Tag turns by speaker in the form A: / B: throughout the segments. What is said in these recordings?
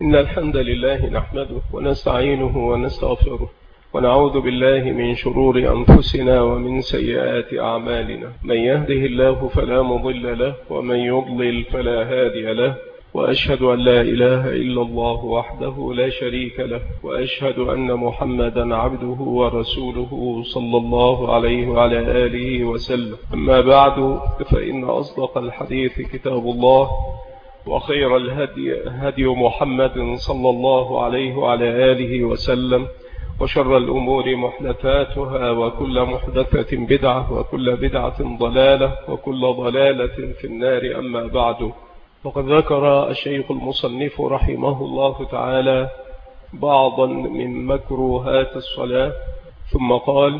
A: إن الحمد لله نحمده ونستعينه ونستغفره ونعوذ بالله من شرور أنفسنا ومن سيئات أعمالنا. من يهده الله فلا مضل له ومن يضلل فلا هادي له، وأشهد أن لا إله إلا الله وحده لا شريك له، وأشهد أن محمدا عبده ورسوله صلى الله عليه وعلى آله وسلم. أما بعد، فإن أصدق الحديث كتاب الله، وخير الهدي هدي محمد صلى الله عليه وعلى آله وسلم، وشر الأمور محدثاتها، وكل محدثة بدعة، وكل بدعة ضلالة، وكل ضلالة في النار. أما بعد، فقد ذكر الشيخ المصنف رحمه الله تعالى بعضا من مكروهات الصلاة، ثم قال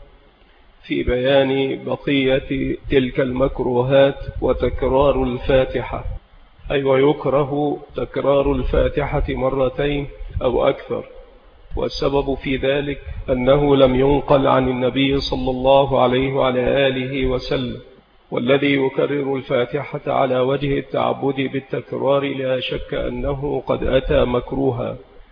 A: في بيان بقية تلك المكروهات: وتكرار الفاتحة، أي ويكره تكرار الفاتحة مرتين أو أكثر. والسبب في ذلك أنه لم ينقل عن النبي صلى الله عليه وعلى آله وسلم، والذي يكرر الفاتحة على وجه التعبد بالتكرار لا شك أنه قد أتى مكروها،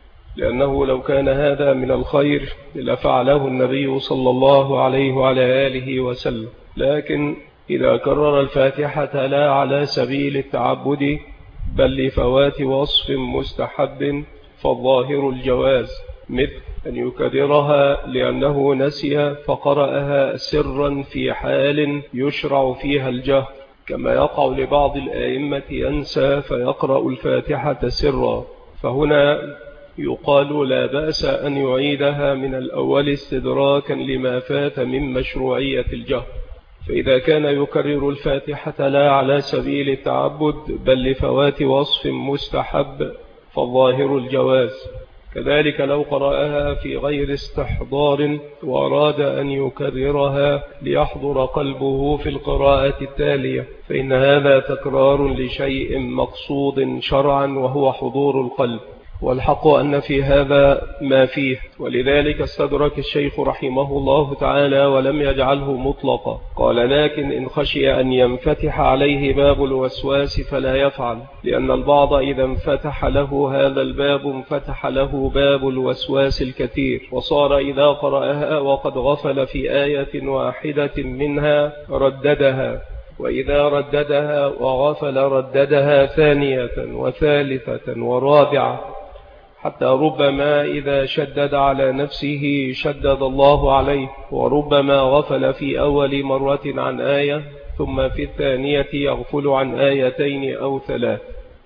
A: لأنه لو كان هذا من الخير لفعله النبي صلى الله عليه وعلى آله وسلم. لكن إذا كرر الفاتحة لا على سبيل التعبد بل لفوات وصف مستحب فالظاهر الجواز، مثل أن يكررها لأنه نسي فقرأها سرا في حال يشرع فيها الجهر، كما يقع لبعض الآئمة ينسى فيقرأ الفاتحة سرا، فهنا يقال لا بأس أن يعيدها من الأول استدراكا لما فات من مشروعية الجهر. فإذا كان يكرر الفاتحة لا على سبيل التعبد بل لفوات وصف مستحب فالظاهر الجواز. كذلك لو قرأها في غير استحضار وأراد أن يكررها ليحضر قلبه في القراءة التالية، فإن هذا تكرار لشيء مقصود شرعا وهو حضور القلب، والحق أن في هذا ما فيه. ولذلك استدرك الشيخ رحمه الله تعالى ولم يجعله مطلقا، قال: لكن إن خشي أن ينفتح عليه باب الوسواس فلا يفعل، لأن البعض إذا انفتح له هذا الباب انفتح له باب الوسواس الكثير، وصار إذا قرأها وقد غفل في آية واحدة منها رددها، وإذا رددها وغفل رددها ثانية وثالثة ورابعة، حتى ربما إذا شدد على نفسه شدد الله عليه، وربما غفل في أول مرة عن آية ثم في الثانية يغفل عن آيتين أو ثلاث.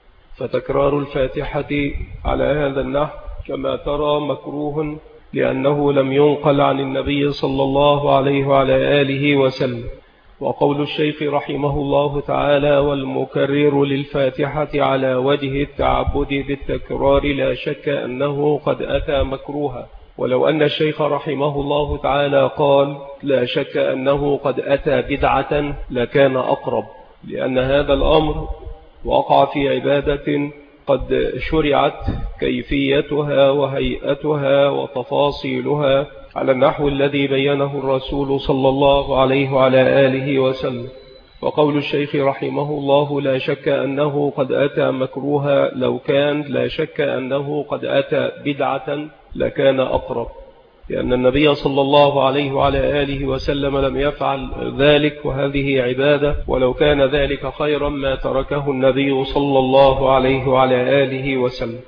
A: فتكرار الفاتحة على هذا النحو كما ترى مكروه، لأنه لم ينقل عن النبي صلى الله عليه وعلى آله وسلم. وقول الشيخ رحمه الله تعالى: والمكرر للفاتحة على وجه التعبد بالتكرار لا شك أنه قد أتى مكروها. ولو أن الشيخ رحمه الله تعالى قال لا شك أنه قد أتى بدعة لكان أقرب، لأن هذا الأمر وقع في عبادة قد شرعت كيفيتها وهيئتها وتفاصيلها على النحو الذي بينه الرسول صلى الله عليه وعلى آله وسلم. وقول الشيخ رحمه الله لا شك أنه قد أتى مكروها، لو كان لا شك أنه قد أتى بدعة لكان أقرب، لأن النبي صلى الله عليه وعلى آله وسلم لم يفعل ذلك، وهذه عبادة، ولو كان ذلك خيرا ما تركه النبي صلى الله عليه وعلى آله وسلم.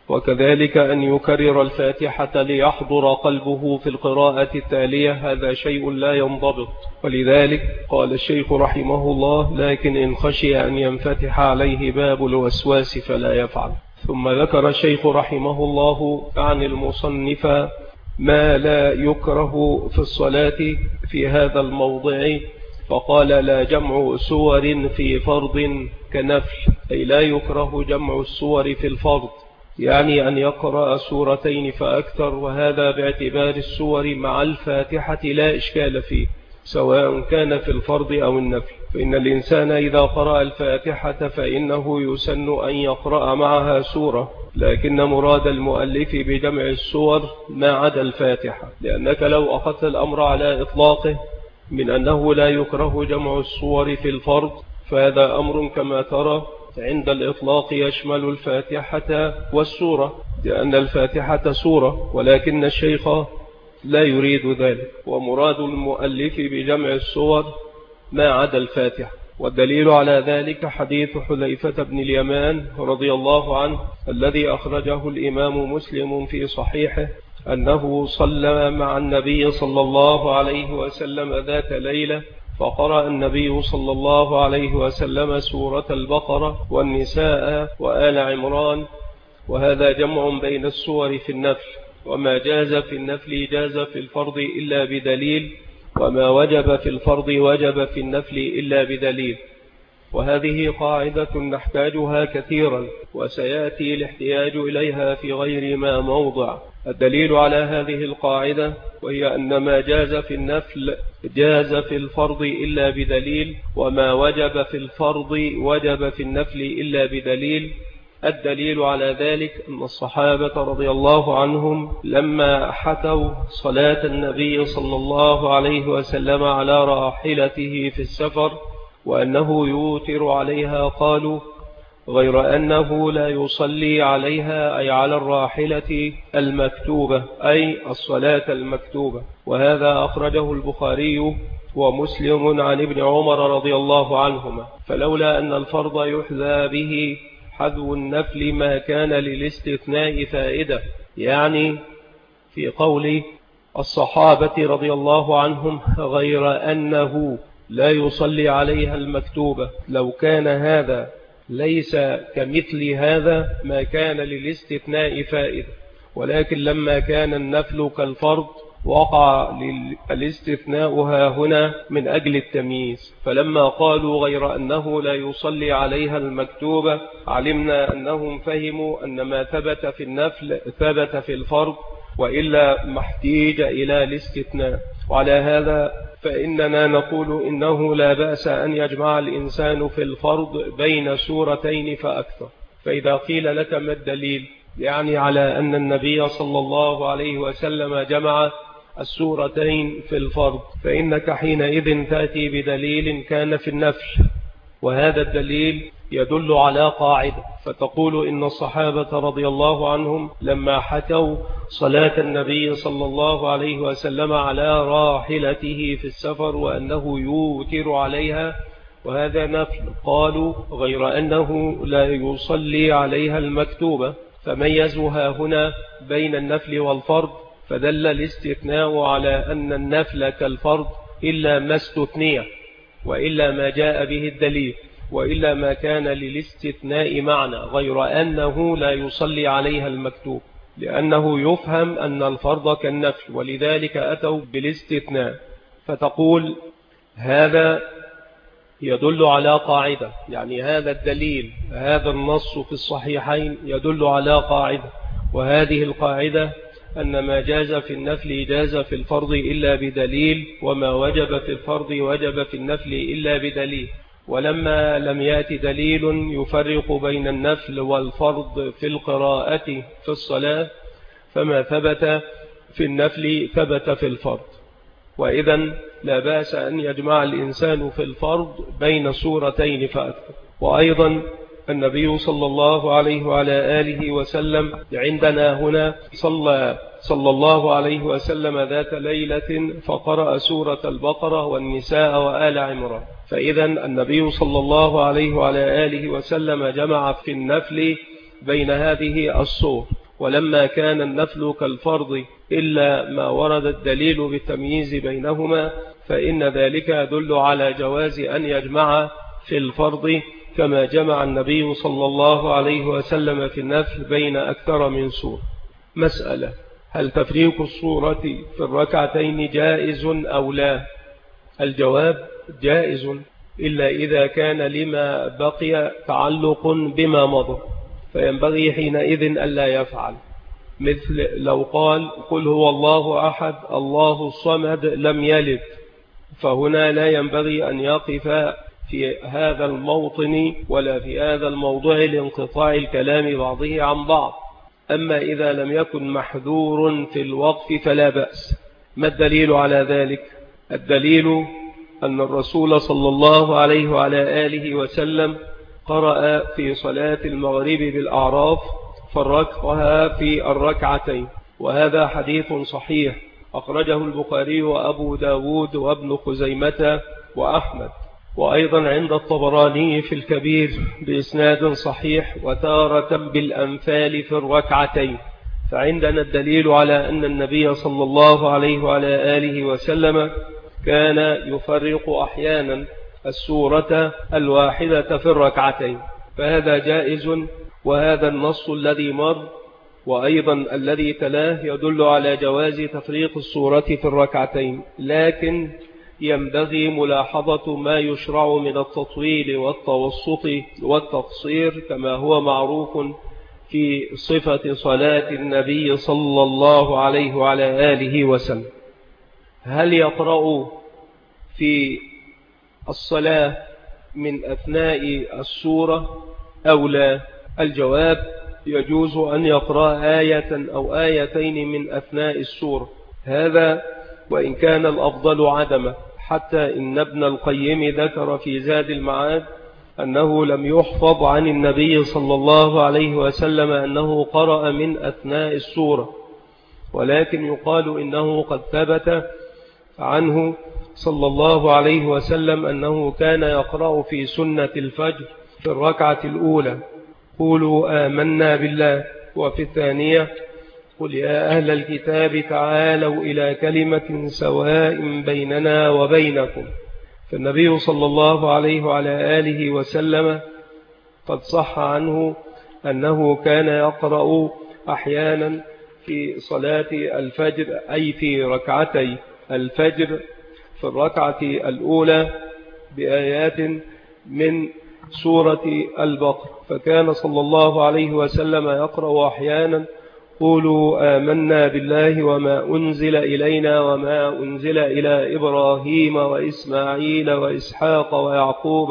A: وكذلك أن يكرر الفاتحة ليحضر قلبه في القراءة التالية، هذا شيء لا ينضبط. ولذلك قال الشيخ رحمه الله: لكن إن خشي أن ينفتح عليه باب الوسواس فلا يفعل. ثم ذكر الشيخ رحمه الله عن المصنف ما لا يكره في الصلاة في هذا الموضع، فقال: لا جمع سور في فرض كنفل، أي لا يكره جمع السور في الفرض، يعني أن يقرأ سورتين فأكثر، وهذا باعتبار السور مع الفاتحة لا إشكال فيه، سواء كان في الفرض أو النفل. فإن الإنسان إذا قرأ الفاتحة فإنه يسن أن يقرأ معها سورة، لكن مراد المؤلف بجمع السور ما عدا الفاتحة، لأنك لو أخذت الأمر على إطلاقه من أنه لا يكره جمع السور في الفرض فهذا أمر كما ترى عند الإطلاق يشمل الفاتحة والسورة، لأن الفاتحة سورة، ولكن الشيخ لا يريد ذلك، ومراد المؤلف بجمع السور ما عدا الفاتحة. والدليل على ذلك حديث حذيفة بن اليمان رضي الله عنه الذي أخرجه الإمام مسلم في صحيحه أنه صلى مع النبي صلى الله عليه وسلم ذات ليلة، فقرأ النبي صلى الله عليه وسلم سورة البقرة والنساء وآل عمران، وهذا جمع بين السور في النفل، وما جاز في النفل جاز في الفرض إلا بدليل، وما وجب في الفرض وجب في النفل إلا بدليل. وهذه قاعدة نحتاجها كثيرا، وسيأتي الاحتياج إليها في غير ما موضع. الدليل على هذه القاعدة وهي أن ما جاز في النفل جاز في الفرض إلا بدليل، وما وجب في الفرض وجب في النفل إلا بدليل. الدليل على ذلك أن الصحابة رضي الله عنهم لما حكوا صلاة النبي صلى الله عليه وسلم على راحلته في السفر وأنه يوتر عليها قالوا غير أنه لا يصلي عليها، أي على الراحلة المكتوبة، أي الصلاة المكتوبة. وهذا أخرجه البخاري ومسلم عن ابن عمر رضي الله عنهما. فلولا أن الفرض يحذى به حذو النفل ما كان للاستثناء فائدة، يعني في قول الصحابة رضي الله عنهم غير أنه لا يصلي عليها المكتوبة، لو كان هذا ليس كمثل هذا ما كان للاستثناء فائدة، ولكن لما كان النفل كالفرض وقع الاستثناء هنا من أجل التمييز. فلما قالوا غير أنه لا يصلي عليها المكتوبة علمنا أنهم فهموا أن ما ثبت في النفل ثبت في الفرض، وإلا محتاج إلى الاستثناء. وعلى هذا فإننا نقول إنه لا بأس أن يجمع الإنسان في الفرض بين سورتين فأكثر. فإذا قيل لك ما الدليل، يعني على أن النبي صلى الله عليه وسلم جمع السورتين في الفرض، فإنك حينئذ تأتي بدليل كان في النفل، وهذا الدليل يدل على قاعدة، فتقول إن الصحابة رضي الله عنهم لما حكوا صلاة النبي صلى الله عليه وسلم على راحلته في السفر وأنه يوتر عليها، وهذا نفل، قالوا غير أنه لا يصلي عليها المكتوبة، فميزها هنا بين النفل والفرض، فدل الاستثناء على أن النفل كالفرض إلا ما استثنيه، وإلا ما جاء به الدليل، وإلا ما كان للاستثناء معنى غير أنه لا يصلي عليها المكتوب، لأنه يفهم أن الفرض كالنفل، ولذلك أتوا بالاستثناء. فتقول هذا يدل على قاعدة، يعني هذا الدليل، هذا النص في الصحيحين يدل على قاعدة، وهذه القاعدة أن ما جاز في النفل جاز في الفرض إلا بدليل، وما وجب في الفرض وجب في النفل إلا بدليل. ولما لم يأتي دليل يفرق بين النفل والفرض في القراءة في الصلاة، فما ثبت في النفل ثبت في الفرض. وإذا لا بأس أن يجمع الإنسان في الفرض بين سورتين فأكثر. وأيضا النبي صلى الله عليه وعلى آله وسلم عندنا هنا صلى الله عليه وسلم ذات ليلة فقرأ سورة البقرة والنساء وآل عمران. فإذا النبي صلى الله عليه وعلى آله وسلم جمع في النفل بين هذه الصور، ولما كان النفل كالفرض إلا ما ورد الدليل بالتمييز بينهما، فإن ذلك يدل على جواز أن يجمع في الفرض كما جمع النبي صلى الله عليه وسلم في النفل بين أكثر من سورة. مسألة: هل تفريق السورة في الركعتين جائز أو لا؟ الجواب: جائز، إلا إذا كان لما بقي تعلق بما مضى، فينبغي حينئذ ألا يفعل، مثل لو قال قل هو الله أحد الله الصمد لم يلد، فهنا لا ينبغي أن يقف في هذا الموطن ولا في هذا الموضوع لانقطاع الكلام بعضه عن بعض. أما إذا لم يكن محذور في الوقف فلا بأس. ما الدليل على ذلك؟ الدليل أن الرسول صلى الله عليه وعلى آله وسلم قرأ في صلاة المغرب بالأعراف فرقها في الركعتين، وهذا حديث صحيح أخرجه البخاري وأبو داود وابن خزيمة وأحمد، وأيضا عند الطبراني في الكبير بإسناد صحيح، وتارة بالأنفال في الركعتين. فعندنا الدليل على أن النبي صلى الله عليه وعلى آله وسلم كان يفرق أحيانا السورة الواحدة في الركعتين، فهذا جائز. وهذا النص الذي مر وأيضا الذي تلاه يدل على جواز تفريق السورة في الركعتين، لكن ينبغي ملاحظة ما يشرع من التطويل والتوسط والتقصير كما هو معروف في صفة صلاة النبي صلى الله عليه وعلى آله وسلم. هل يقرأ في الصلاة من أثناء السورة أو لا؟ الجواب: يجوز أن يقرأ آية أو آيتين من أثناء السورة، هذا وإن كان الأفضل عدمه، حتى إن ابن القيم ذكر في زاد المعاد أنه لم يحفظ عن النبي صلى الله عليه وسلم أنه قرأ من أثناء السورة، ولكن يقال إنه قد ثبت عنه صلى الله عليه وسلم أنه كان يقرأ في سنة الفجر في الركعة الأولى قولوا آمنا بالله، وفي الثانية قل يا أهل الكتاب تعالوا إلى كلمة سواء بيننا وبينكم. فالنبي صلى الله عليه وعلى آله وسلم قد صح عنه أنه كان يقرأ أحيانا في صلاة الفجر، أي في ركعتي الفجر في الركعة الأولى بآيات من سورة البقرة، فكان صلى الله عليه وسلم يقرأ أحيانا قولوا آمنا بالله وما أنزل إلينا وما أنزل إلى إبراهيم وإسماعيل وإسحاق ويعقوب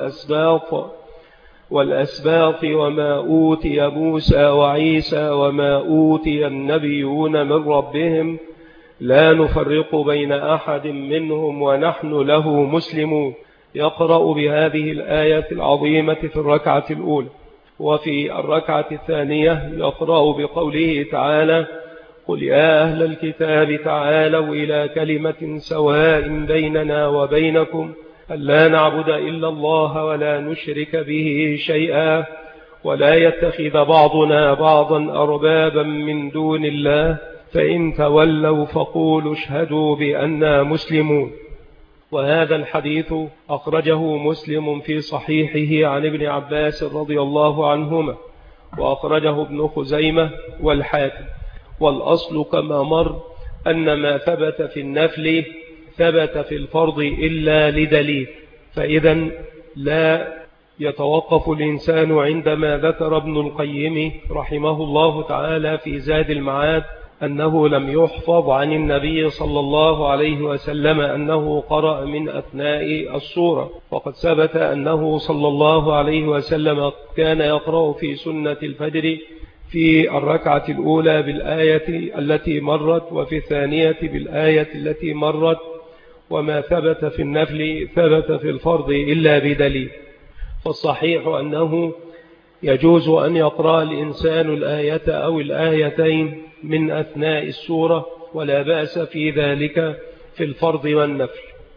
A: والأسباط وما أوتي موسى وعيسى وما أوتي النبيون من ربهم لا نفرق بين أحد منهم ونحن له مسلمون. يقرأ بهذه الآية العظيمة في الركعة الأولى. وفي الركعة الثانية يقرأ بقوله تعالى قل يا أهل الكتاب تعالوا إلى كلمة سواء بيننا وبينكم ألا نعبد إلا الله ولا نشرك به شيئا ولا يتخذ بعضنا بعضا أربابا من دون الله فإن تولوا فقولوا اشهدوا بأننا مسلمون. وهذا الحديث أخرجه مسلم في صحيحه عن ابن عباس رضي الله عنهما، وأخرجه ابن خزيمة والحاكم. والأصل كما مر أن ما ثبت في النفل ثبت في الفرض إلا لدليل، فإذا لا يتوقف الإنسان عندما ذكر ابن القيم رحمه الله تعالى في زاد المعاد أنه لم يحفظ عن النبي صلى الله عليه وسلم أنه قرأ من أثناء السورة، وقد ثبت أنه صلى الله عليه وسلم كان يقرأ في سنة الفجر في الركعة الأولى بالآية التي مرت وفي الثانية بالآية التي مرت، وما ثبت في النفل ثبت في الفرض إلا بدليل. فالصحيح أنه يجوز أن يقرأ الإنسان الآية أو الآيتين من أثناء السورة، ولا بأس في ذلك في الفرض والنفل.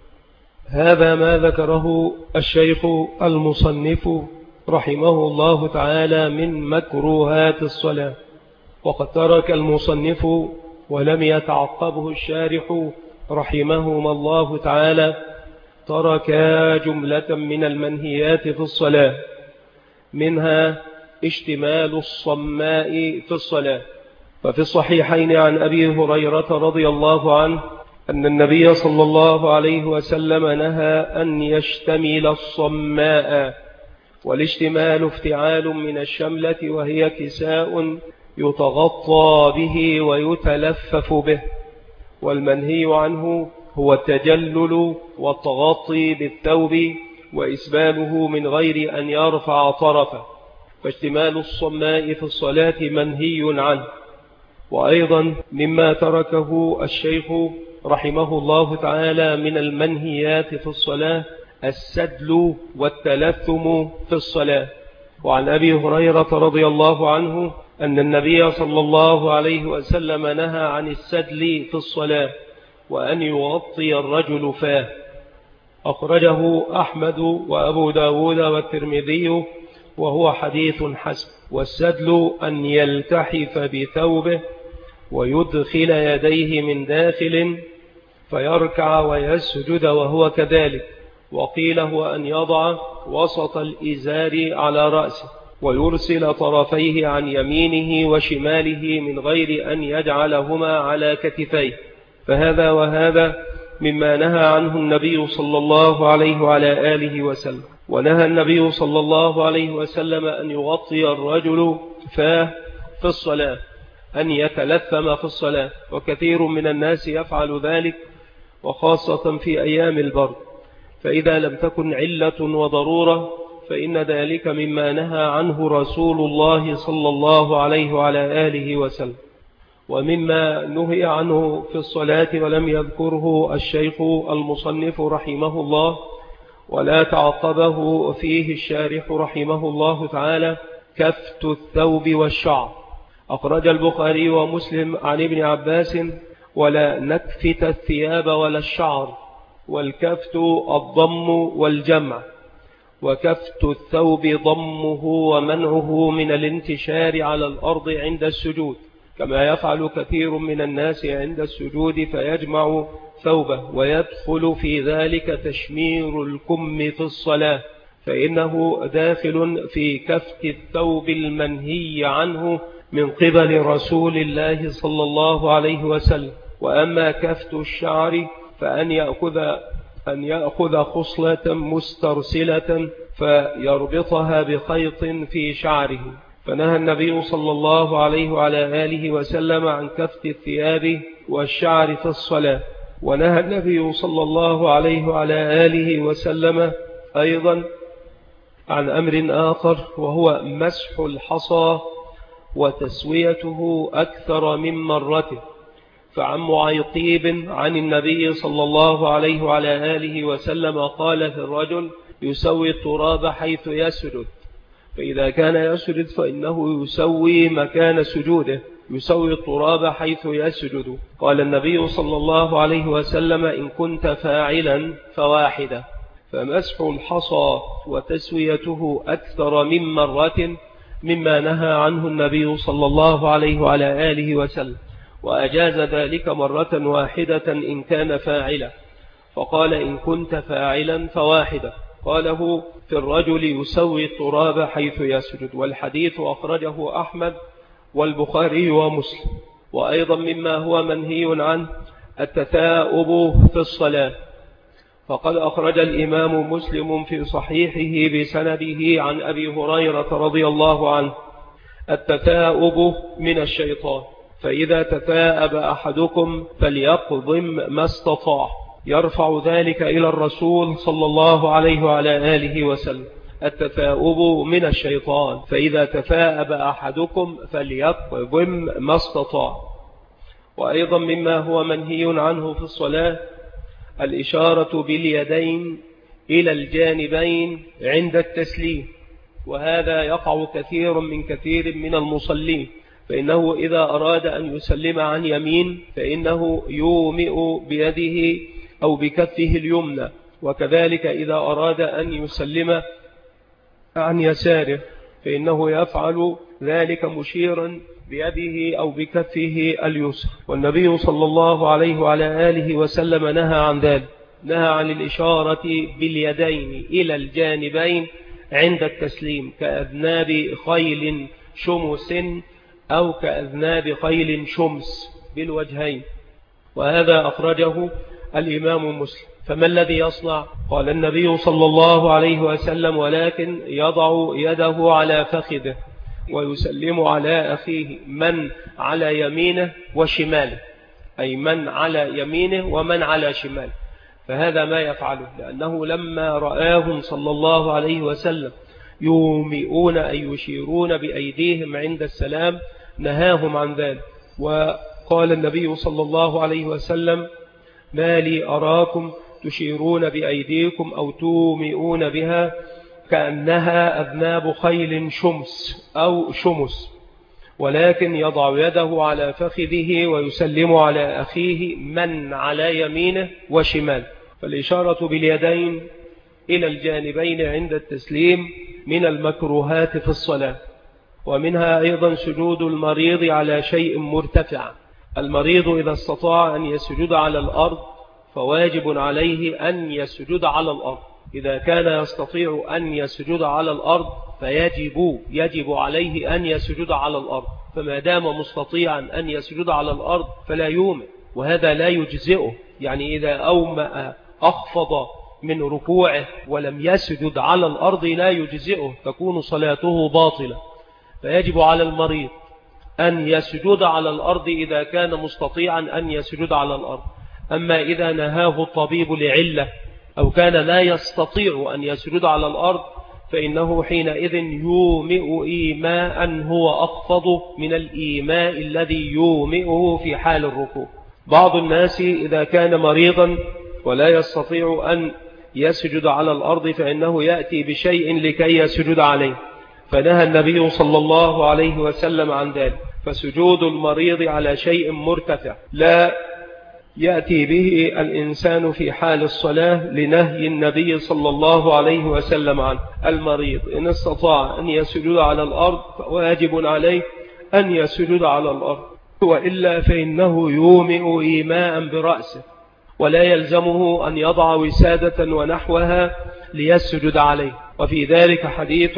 A: هذا ما ذكره الشيخ المصنف رحمه الله تعالى من مكروهات الصلاة، وقد ترك المصنف ولم يتعقبه الشارح رحمهما الله تعالى، ترك جملة من المنهيات في الصلاة، منها اشتمال الصماء في الصلاة. ففي الصحيحين عن أبي هريرة رضي الله عنه أن النبي صلى الله عليه وسلم نهى أن يشتمل الصماء، والاشتمال افتعال من الشملة وهي كساء يتغطى به ويتلفف به، والمنهي عنه هو التجلل والتغطي بالثوب وإسباله من غير أن يرفع طرفه، فاشتمال الصماء في الصلاة منهي عنه. وأيضا مما تركه الشيخ رحمه الله تعالى من المنهيات في الصلاة السدل والتلثم في الصلاة. وعن أبي هريرة رضي الله عنه أن النبي صلى الله عليه وسلم نهى عن السدل في الصلاة وأن يغطي الرجل فاه. أخرجه أحمد وأبو داود والترمذي وهو حديث حسن. والسدل أن يلتحف بثوبه ويدخل يديه من داخل فيركع ويسجد وهو كذلك. وقيل هو أن يضع وسط الإزار على رأسه ويرسل طرفيه عن يمينه وشماله من غير أن يجعلهما على كتفيه. فهذا وهذا مما نهى عنه النبي صلى الله عليه وعلى آله وسلم. ونهى النبي صلى الله عليه وسلم أن يغطي الرجل فاه في الصلاة، أن يتلثم في الصلاة، وكثير من الناس يفعل ذلك وخاصة في أيام البرد. فإذا لم تكن علة وضرورة فإن ذلك مما نهى عنه رسول الله صلى الله عليه وعلى آله وسلم. ومما نهي عنه في الصلاة ولم يذكره الشيخ المصنف رحمه الله ولا تعقبه فيه الشارح رحمه الله تعالى كفت الثوب والشعر. أخرج البخاري ومسلم عن ابن عباس: ولا نكفت الثياب ولا الشعر، والكفت الضم والجمع، وكفت الثوب ضمه ومنعه من الانتشار على الأرض عند السجود، كما يفعل كثير من الناس عند السجود فيجمع ثوبه، ويدخل في ذلك تشمير الكم في الصلاة، فإنه داخل في كفت الثوب المنهي عنه من قبل رسول الله صلى الله عليه وسلم. وأما كفت الشعر فأن يأخذ خصلة مسترسلة فيربطها بخيط في شعره. فنهى النبي صلى الله عليه وعلى آله وسلم عن كفت الثياب والشعر في الصلاة. ونهى النبي صلى الله عليه وعلى آله وسلم أيضا عن أمر آخر، وهو مسح الحصى وتسويته أكثر من مرته. فعن معيقيب عن النبي صلى الله عليه وعلى آله وسلم قال في الرجل يسوي التراب حيث يسجد، فإذا كان يسجد فإنه يسوي مكان سجوده، يسوي التراب حيث يسجد. قال النبي صلى الله عليه وسلم إن كنت فاعلا فواحدة. فمسح الحصى وتسويته أكثر من مرة مما نهى عنه النبي صلى الله عليه وعلى آله وسلم، وأجاز ذلك مرة واحدة إن كان فاعلا. فقال إن كنت فاعلا فواحدة. قاله في الرجل يسوي التراب حيث يسجد. والحديث أخرجه أحمد والبخاري ومسلم. وأيضا مما هو منهي عنه التثاؤب في الصلاة، فقد أخرج الإمام مسلم في صحيحه بسنده عن أبي هريرة رضي الله عنه: التثاؤب من الشيطان، فإذا تثاءب أحدكم فليقضم ما استطاع. يرفع ذلك إلى الرسول صلى الله عليه وعلى آله وسلم: التثاؤب من الشيطان، فإذا تثاءب أحدكم فليقضم ما استطاع. وأيضا مما هو منهي عنه في الصلاة الإشارة باليدين إلى الجانبين عند التسليم، وهذا يقع كثير من المصلين، فإنه إذا أراد أن يسلم عن يمين فإنه يومئ بيده أو بكفه اليمنى، وكذلك إذا أراد أن يسلم عن يساره فإنه يفعل ذلك مشيرا بيده أو بكفه اليسر. والنبي صلى الله عليه وعلى آله وسلم نهى عن ذلك، نهى عن الإشارة باليدين إلى الجانبين عند التسليم كأذناب خيل شمس أو كأذناب خيل شمس بالوجهين. وهذا أخرجه الإمام مسلم. فما الذي يصنع؟ قال النبي صلى الله عليه وسلم: ولكن يضع يده على فخذه ويسلم على أخيه من على يمينه وشماله، أي من على يمينه ومن على شماله. فهذا ما يفعله، لأنه لما رآهم صلى الله عليه وسلم يومئون أي يشيرون بأيديهم عند السلام نهاهم عن ذلك. وقال النبي صلى الله عليه وسلم: ما لي أراكم تشيرون بأيديكم أو تومئون بها كأنها أذناب خيل شمس أو شمس، ولكن يضع يده على فخذه ويسلم على أخيه من على يمينه وشمال. فالإشارة باليدين إلى الجانبين عند التسليم من المكروهات في الصلاة. ومنها أيضا سجود المريض على شيء مرتفع. المريض إذا استطاع أن يسجد على الأرض فواجب عليه أن يسجد على الأرض. إذا كان يستطيع أن يسجد على الأرض فيجب عليه أن يسجد على الأرض، فما دام مستطيعا أن يسجد على الأرض فلا يومئ، وهذا لا يجزئه. يعني إذا أومأ أخفض من ركوعه ولم يسجد على الأرض لا يجزئه، تكون صلاته باطلة. فيجب على المريض أن يسجد على الأرض إذا كان مستطيعا أن يسجد على الأرض. أما إذا نهاه الطبيب لعلة أو كان لا يستطيع أن يسجد على الأرض فإنه حينئذ يومئ إيماء هو أخفض من الإيماء الذي يومئه في حال الركوع. بعض الناس إذا كان مريضا ولا يستطيع أن يسجد على الأرض فإنه يأتي بشيء لكي يسجد عليه، فنهى النبي صلى الله عليه وسلم عن ذلك. فسجود المريض على شيء مرتفع لا يأتي به الإنسان في حال الصلاة لنهي النبي صلى الله عليه وسلم عنه. المريض إن استطاع أن يسجد على الأرض فواجب عليه أن يسجد على الأرض، وإلا فإنه يومئ إيماء برأسه، ولا يلزمه أن يضع وسادة ونحوها ليسجد عليه. وفي ذلك حديث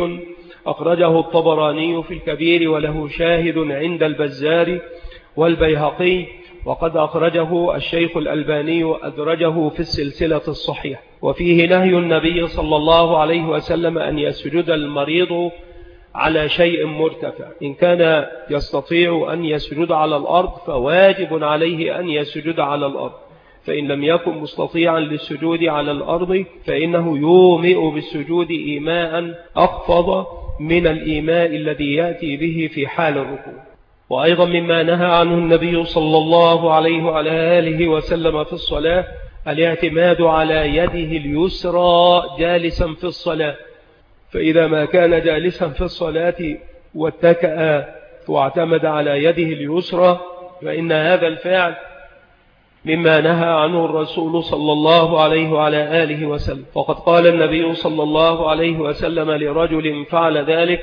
A: أخرجه الطبراني في الكبير وله شاهد عند البزار والبيهقي، وقد أخرجه الشيخ الألباني أدرجه في السلسلة الصحيح. وفيه نهي النبي صلى الله عليه وسلم أن يسجد المريض على شيء مرتفع. إن كان يستطيع أن يسجد على الأرض فواجب عليه أن يسجد على الأرض، فإن لم يكن مستطيعا للسجود على الأرض فإنه يومئ بالسجود إيماء أخفض من الإيماء الذي يأتي به في حال الركوع. وأيضا مما نهى عنه النبي صلى الله عليه وعلى آله وسلم في الصلاة الاعتماد على يده اليسرى جالسا في الصلاة. فإذا ما كان جالسا في الصلاة واتكأ واعتمد على يده اليسرى فإن هذا الفعل مما نهى عنه الرسول صلى الله عليه وعلى آله وسلم. وقد قال النبي صلى الله عليه وسلم لرجل فعل ذلك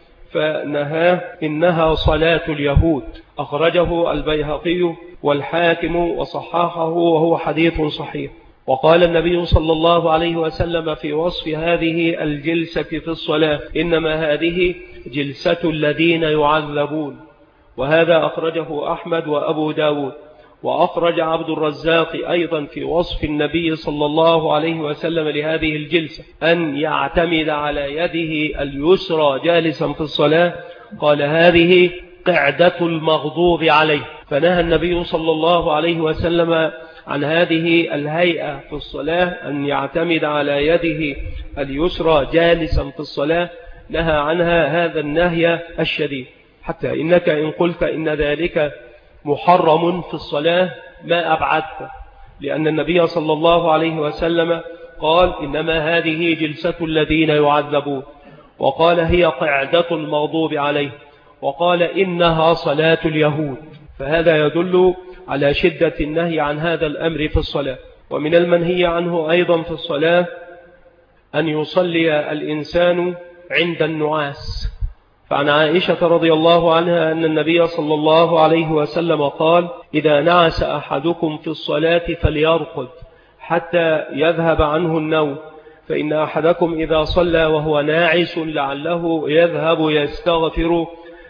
A: فنهاه إنها صلاة اليهود. أخرجه البيهقي والحاكم وصححه وهو حديث صحيح. وقال النبي صلى الله عليه وسلم في وصف هذه الجلسة في الصلاة إنما هذه جلسة الذين يعذبون. وهذا أخرجه أحمد وأبو داود. وأخرج عبد الرزاق أيضا في وصف النبي صلى الله عليه وسلم لهذه الجلسة أن يعتمد على يده اليسرى جالسا في الصلاة، قال هذه قعدة المغضوب عليه. فنهى النبي صلى الله عليه وسلم عن هذه الهيئة في الصلاة أن يعتمد على يده اليسرى جالسا في الصلاة، نهى عنها هذا النهي الشديد. حتى إنك إن قلت إن ذلك محرم في الصلاة ما أبعدت، لأن النبي صلى الله عليه وسلم قال إنما هذه جلسة الذين يعذبون، وقال هي قعدة المغضوب عليه، وقال إنها صلاة اليهود. فهذا يدل على شدة النهي عن هذا الأمر في الصلاة. ومن المنهي عنه أيضا في الصلاة أن يصلي الإنسان عند النعاس. فعن عائشة رضي الله عنها أن النبي صلى الله عليه وسلم قال إذا نعس أحدكم في الصلاة فليرقد حتى يذهب عنه النوم، فإن أحدكم إذا صلى وهو ناعس لعله يذهب يستغفر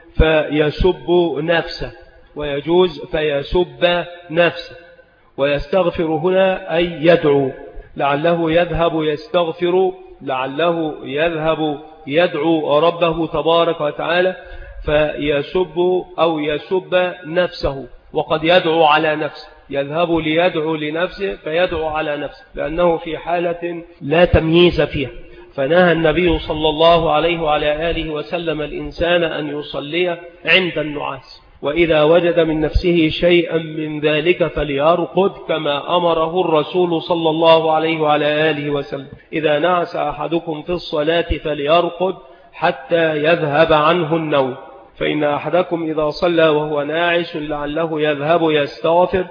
A: فيسب نفسه، ويجوز فيسب نفسه. ويستغفر هنا أي يدعو، لعله يذهب يستغفر، لعله يذهب يدعو ربه تبارك وتعالى فيسب أو يسب نفسه. وقد يدعو على نفسه، يذهب ليدعو لنفسه فيدعو على نفسه، لأنه في حالة لا تمييز فيها. فنهى النبي صلى الله عليه وعلى آله وسلم الإنسان أن يصلي عند النعاس. وإذا وجد من نفسه شيئا من ذلك فليرقد كما أمره الرسول صلى الله عليه وعلى آله وسلم. إذا نعس أحدكم في الصلاة فليرقد حتى يذهب عنه النوم، فإن أحدكم إذا صلى وهو ناعس لعله يذهب يستغفر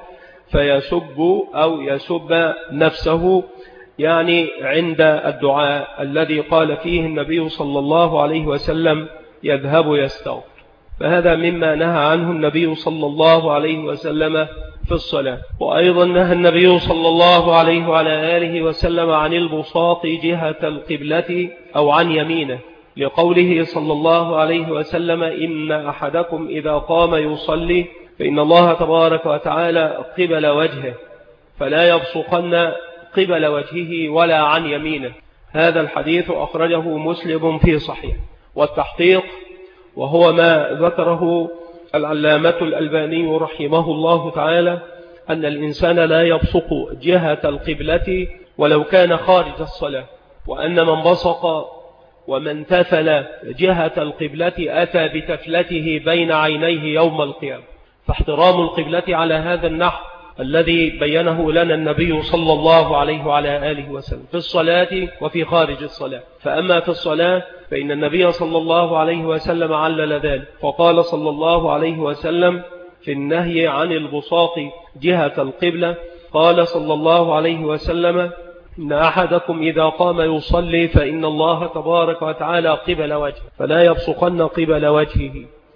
A: فيسب أو يسب نفسه، يعني عند الدعاء الذي قال فيه النبي صلى الله عليه وسلم يذهب يستغفر. فهذا مما نهى عنه النبي صلى الله عليه وسلم في الصلاة. وأيضا نهى النبي صلى الله عليه وعلى آله وسلم عن البساط جهة القبلة أو عن يمينه، لقوله صلى الله عليه وسلم إن أحدكم إذا قام يصلي فإن الله تبارك وتعالى قبل وجهه فلا يبصقن قبل وجهه ولا عن يمينه. هذا الحديث أخرجه مسلم في صحيح. والتحقيق وهو ما ذكره العلامة الألباني رحمه الله تعالى أن الإنسان لا يبصق جهة القبلة ولو كان خارج الصلاة، وأن من بصق ومن تفل جهة القبلة أتى بتفلته بين عينيه يوم القيامة. فاحترام القبلة على هذا النحو الذي بينه لنا النبي صلى الله عليه وعلى آله وسلم في الصلاة وفي خارج الصلاة. فأما في الصلاة فإن النبي صلى الله عليه وسلم علل ذلك، فقال صلى الله عليه وسلم في النهي عن البساط جهة القبلة، قال صلى الله عليه وسلم إن أحدكم إذا قام يصلي فإن الله تبارك وتعالى قبل وجهه فلا يبصقن قبل وجهه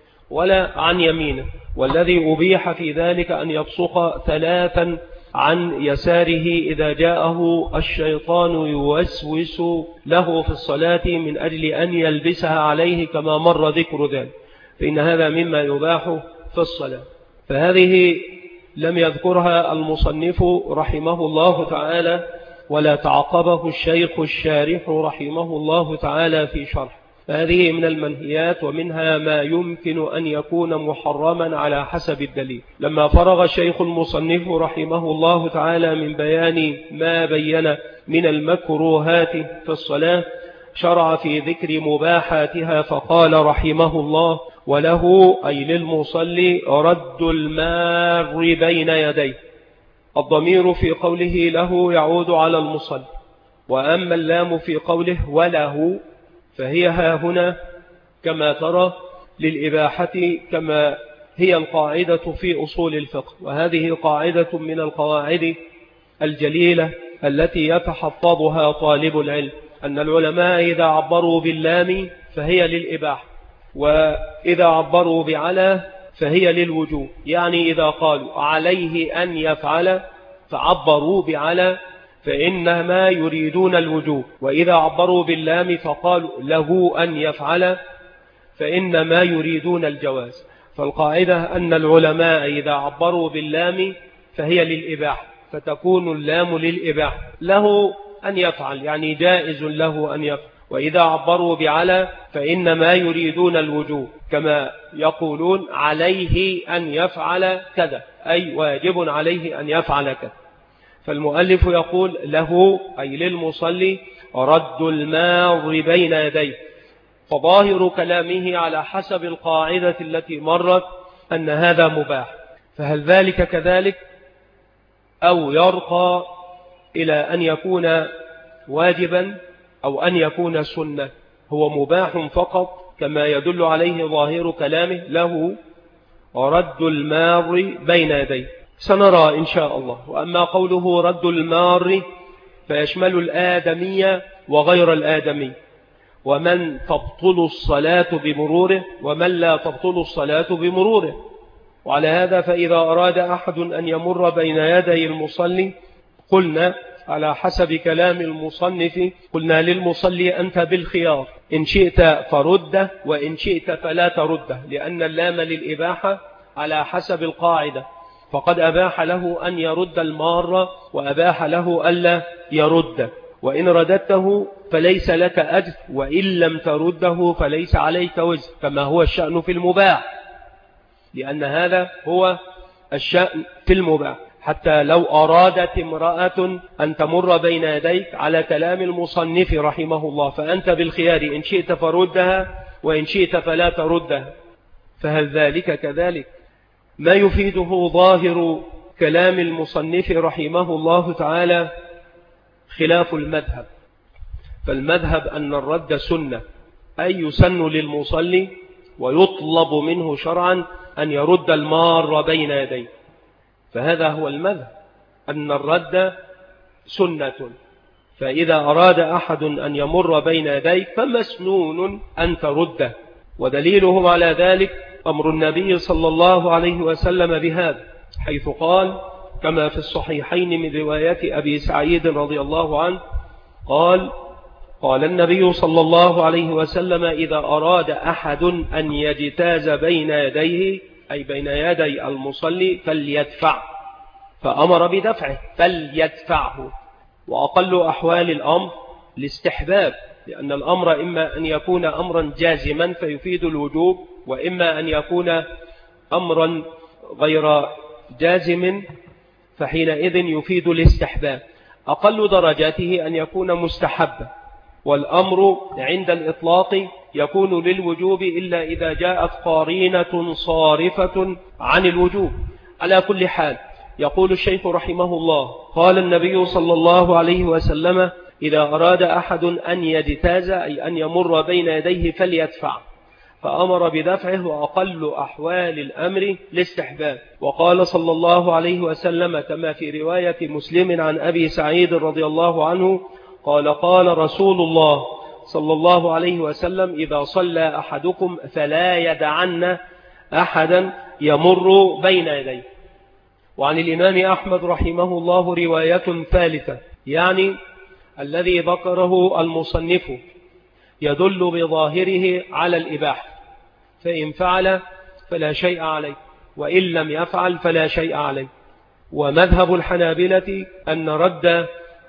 A: ولا عن يمينه. والذي أبيح في ذلك أن يبصق 3 عن يساره إذا جاءه الشيطان يوسوس له في الصلاة من أجل أن يلبسها عليه كما مر ذكر ذلك، فإن هذا مما يباح في الصلاة. فهذه لم يذكرها المصنف رحمه الله تعالى ولا تعقبه الشيخ الشارح رحمه الله تعالى في شرح. هذه من المنهيات ومنها ما يمكن أن يكون محرما على حسب الدليل. لما فرغ الشيخ المصنف رحمه الله تعالى من بيان ما بين من المكروهات في الصلاة شرع في ذكر مباحاتها فقال رحمه الله وله أي للمصلي رد المار بين يديه. الضمير في قوله له يعود على المصلي، وأما اللام في قوله وله فهي ها هنا كما ترى للإباحة كما هي القاعدة في أصول الفقه. وهذه قاعدة من القواعد الجليلة التي يتحفظها طالب العلم، أن العلماء إذا عبروا باللام فهي للإباحة، وإذا عبروا بعلى فهي للوجوب. يعني إذا قالوا عليه أن يفعل فعبروا بعلى فإنما يريدون الوجوب، وإذا عبروا باللام فقالوا له أن يفعل فإنما يريدون الجواز. فالقاعدة أن العلماء إذا عبروا باللام فهي للإباحة، فتكون اللام للإباحة، له أن يفعل يعني جائز له أن يفعل. وإذا عبروا بعلى فإنما يريدون الوجوب، كما يقولون عليه أن يفعل كذا أي واجب عليه أن يفعل كذا. فالمؤلف يقول له أي للمصلي رد المار بين يديه. فظاهر كلامه على حسب القاعدة التي مرت أن هذا مباح، فهل ذلك كذلك أو يرقى إلى أن يكون واجبا أو أن يكون سنة؟ هو مباح فقط كما يدل عليه ظاهر كلامه له رد المار بين يديه، سنرى إن شاء الله. وأما قوله رد المار فيشمل الآدمي وغير الآدمي، ومن تبطل الصلاة بمروره ومن لا تبطل الصلاة بمروره. وعلى هذا فإذا أراد أحد أن يمر بين يدي المصلي قلنا على حسب كلام المصنف قلنا للمصلي أنت بالخيار، إن شئت فرده وإن شئت فلا ترده، لأن اللام للإباحة على حسب القاعدة، فقد أباح له أن يرد المار وأباح له ألا يرد. وإن رددته فليس لك أجر، وإن لم ترده فليس عليك وزر، كما هو الشأن في المباح، لأن هذا هو الشأن في المباح. حتى لو أرادت امرأة أن تمر بين يديك على كلام المصنف رحمه الله فأنت بالخيار، إن شئت فردها وإن شئت فلا تردها، فهل ذلك كذلك؟ ما يفيده ظاهر كلام المصنف رحمه الله تعالى خلاف المذهب. فالمذهب أن الرد سنة، أي يسن للمصلي ويطلب منه شرعا أن يرد المار بين يديه. فهذا هو المذهب، أن الرد سنة، فإذا أراد أحد أن يمر بين يديك فمسنون أن ترده. ودليلهم على ذلك أمر النبي صلى الله عليه وسلم بهذا، حيث قال كما في الصحيحين من رواية أبي سعيد رضي الله عنه قال النبي صلى الله عليه وسلم: إذا أراد أحد أن يجتاز بين يديه، أي بين يدي المصلي، فليدفع، فأمر بدفعه، فليدفعه. وأقل أحوال الأمر الاستحباب، لأن الأمر إما أن يكون أمرا جازما فيفيد الوجوب، وإما أن يكون أمرا غير جازم فحينئذ يفيد الاستحباب. أقل درجاته أن يكون مستحبا، والأمر عند الإطلاق يكون للوجوب إلا إذا جاءت قرينة صارفة عن الوجوب. على كل حال يقول الشيخ رحمه الله: قال النبي صلى الله عليه وسلم: إذا أراد أحد أن يجتاز، أي أن يمر بين يديه، فليدفع، فأمر بدفعه، وأقل أحوال الأمر الاستحباب. وقال صلى الله عليه وسلم كما في رواية مسلم عن أبي سعيد رضي الله عنه قال رسول الله صلى الله عليه وسلم: إذا صلى أحدكم فلا يدعن أحدا يمر بين يديه. وعن الإمام أحمد رحمه الله رواية ثالثة، يعني الذي ذكره المصنف يدل بظاهره على الإباحة، فإن فعل فلا شيء عليه، وإن لم يفعل فلا شيء عليه. ومذهب الحنابلة أن رد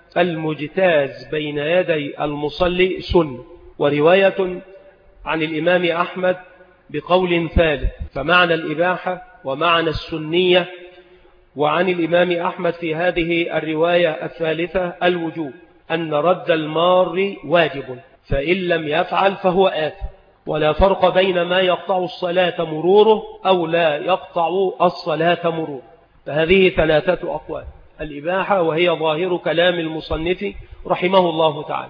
A: المجتاز بين يدي المصلي سنة. ورواية عن الإمام أحمد بقول ثالث، فمعنى الإباحة ومعنى السنية. وعن الإمام أحمد في هذه الرواية الثالثة الوجوب، أن رد المار واجب، فإن لم يفعل فهو آثم. ولا فرق بين ما يقطع الصلاة مروره أو لا يقطع الصلاة مروره. فهذه ثلاثة أقوال: الإباحة، وهي ظاهر كلام المصنف رحمه الله تعالى،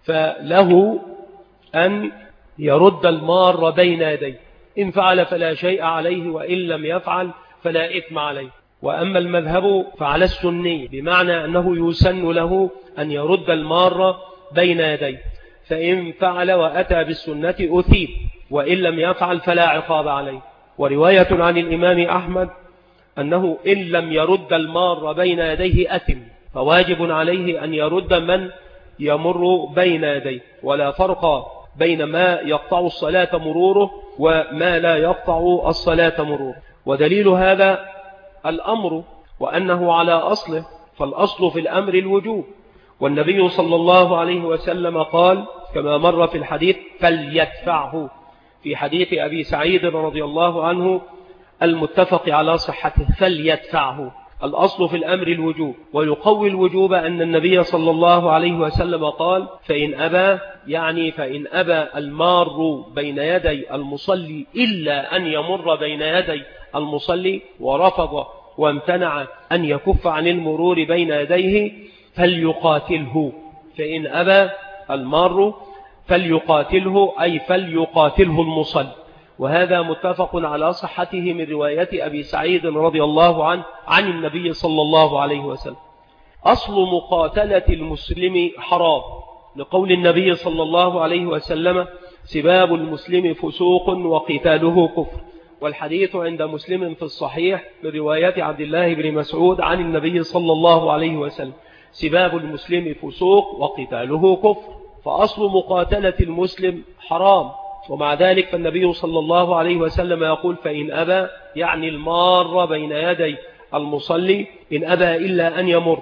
A: فله أن يرد المار بين يديه، إن فعل فلا شيء عليه، وإن لم يفعل فلا إثم عليه. وأما المذهب فعلى السني، بمعنى أنه يسن له أن يرد المار بين يديه، فإن فعل وأتى بالسنة أثيب، وإن لم يفعل فلا عقاب عليه. ورواية عن الإمام أحمد أنه إن لم يرد المار بين يديه أثم، فواجب عليه أن يرد من يمر بين يديه. ولا فرق بين ما يقطع الصلاة مروره وما لا يقطع الصلاة مروره. ودليل هذا الأمر، وأنه على أصله، فالأصل في الأمر الوجوب. والنبي صلى الله عليه وسلم قال كما مر في الحديث: فليدفعه، في حديث أبي سعيد رضي الله عنه المتفق على صحته، فليدفعه. الأصل في الأمر الوجوب. ويقوي الوجوب أن النبي صلى الله عليه وسلم قال: فإن أبى، يعني فإن أبى المار بين يدي المصلي إلا أن يمر بين يدي المصلي، ورفض وامتنع أن يكف عن المرور بين يديه، فليقاتله. فإن أبى المار فليقاتله، أي فليقاتله المصلي. وهذا متفق على صحته من رواية أبي سعيد رضي الله عنه عن النبي صلى الله عليه وسلم. أصل مقاتلة المسلم حرام، لقول النبي صلى الله عليه وسلم: سباب المسلم فسوق وقتاله كفر. والحديث عند مسلم في الصحيح من رواية عبد الله بن مسعود عن النبي صلى الله عليه وسلم: سباب المسلم فسوق وقتاله كفر. فأصل مقاتلة المسلم حرام. ومع ذلك فالنبي صلى الله عليه وسلم يقول: فإن أبى، يعني المار بين يدي المصلي، إن أبى إلا أن يمر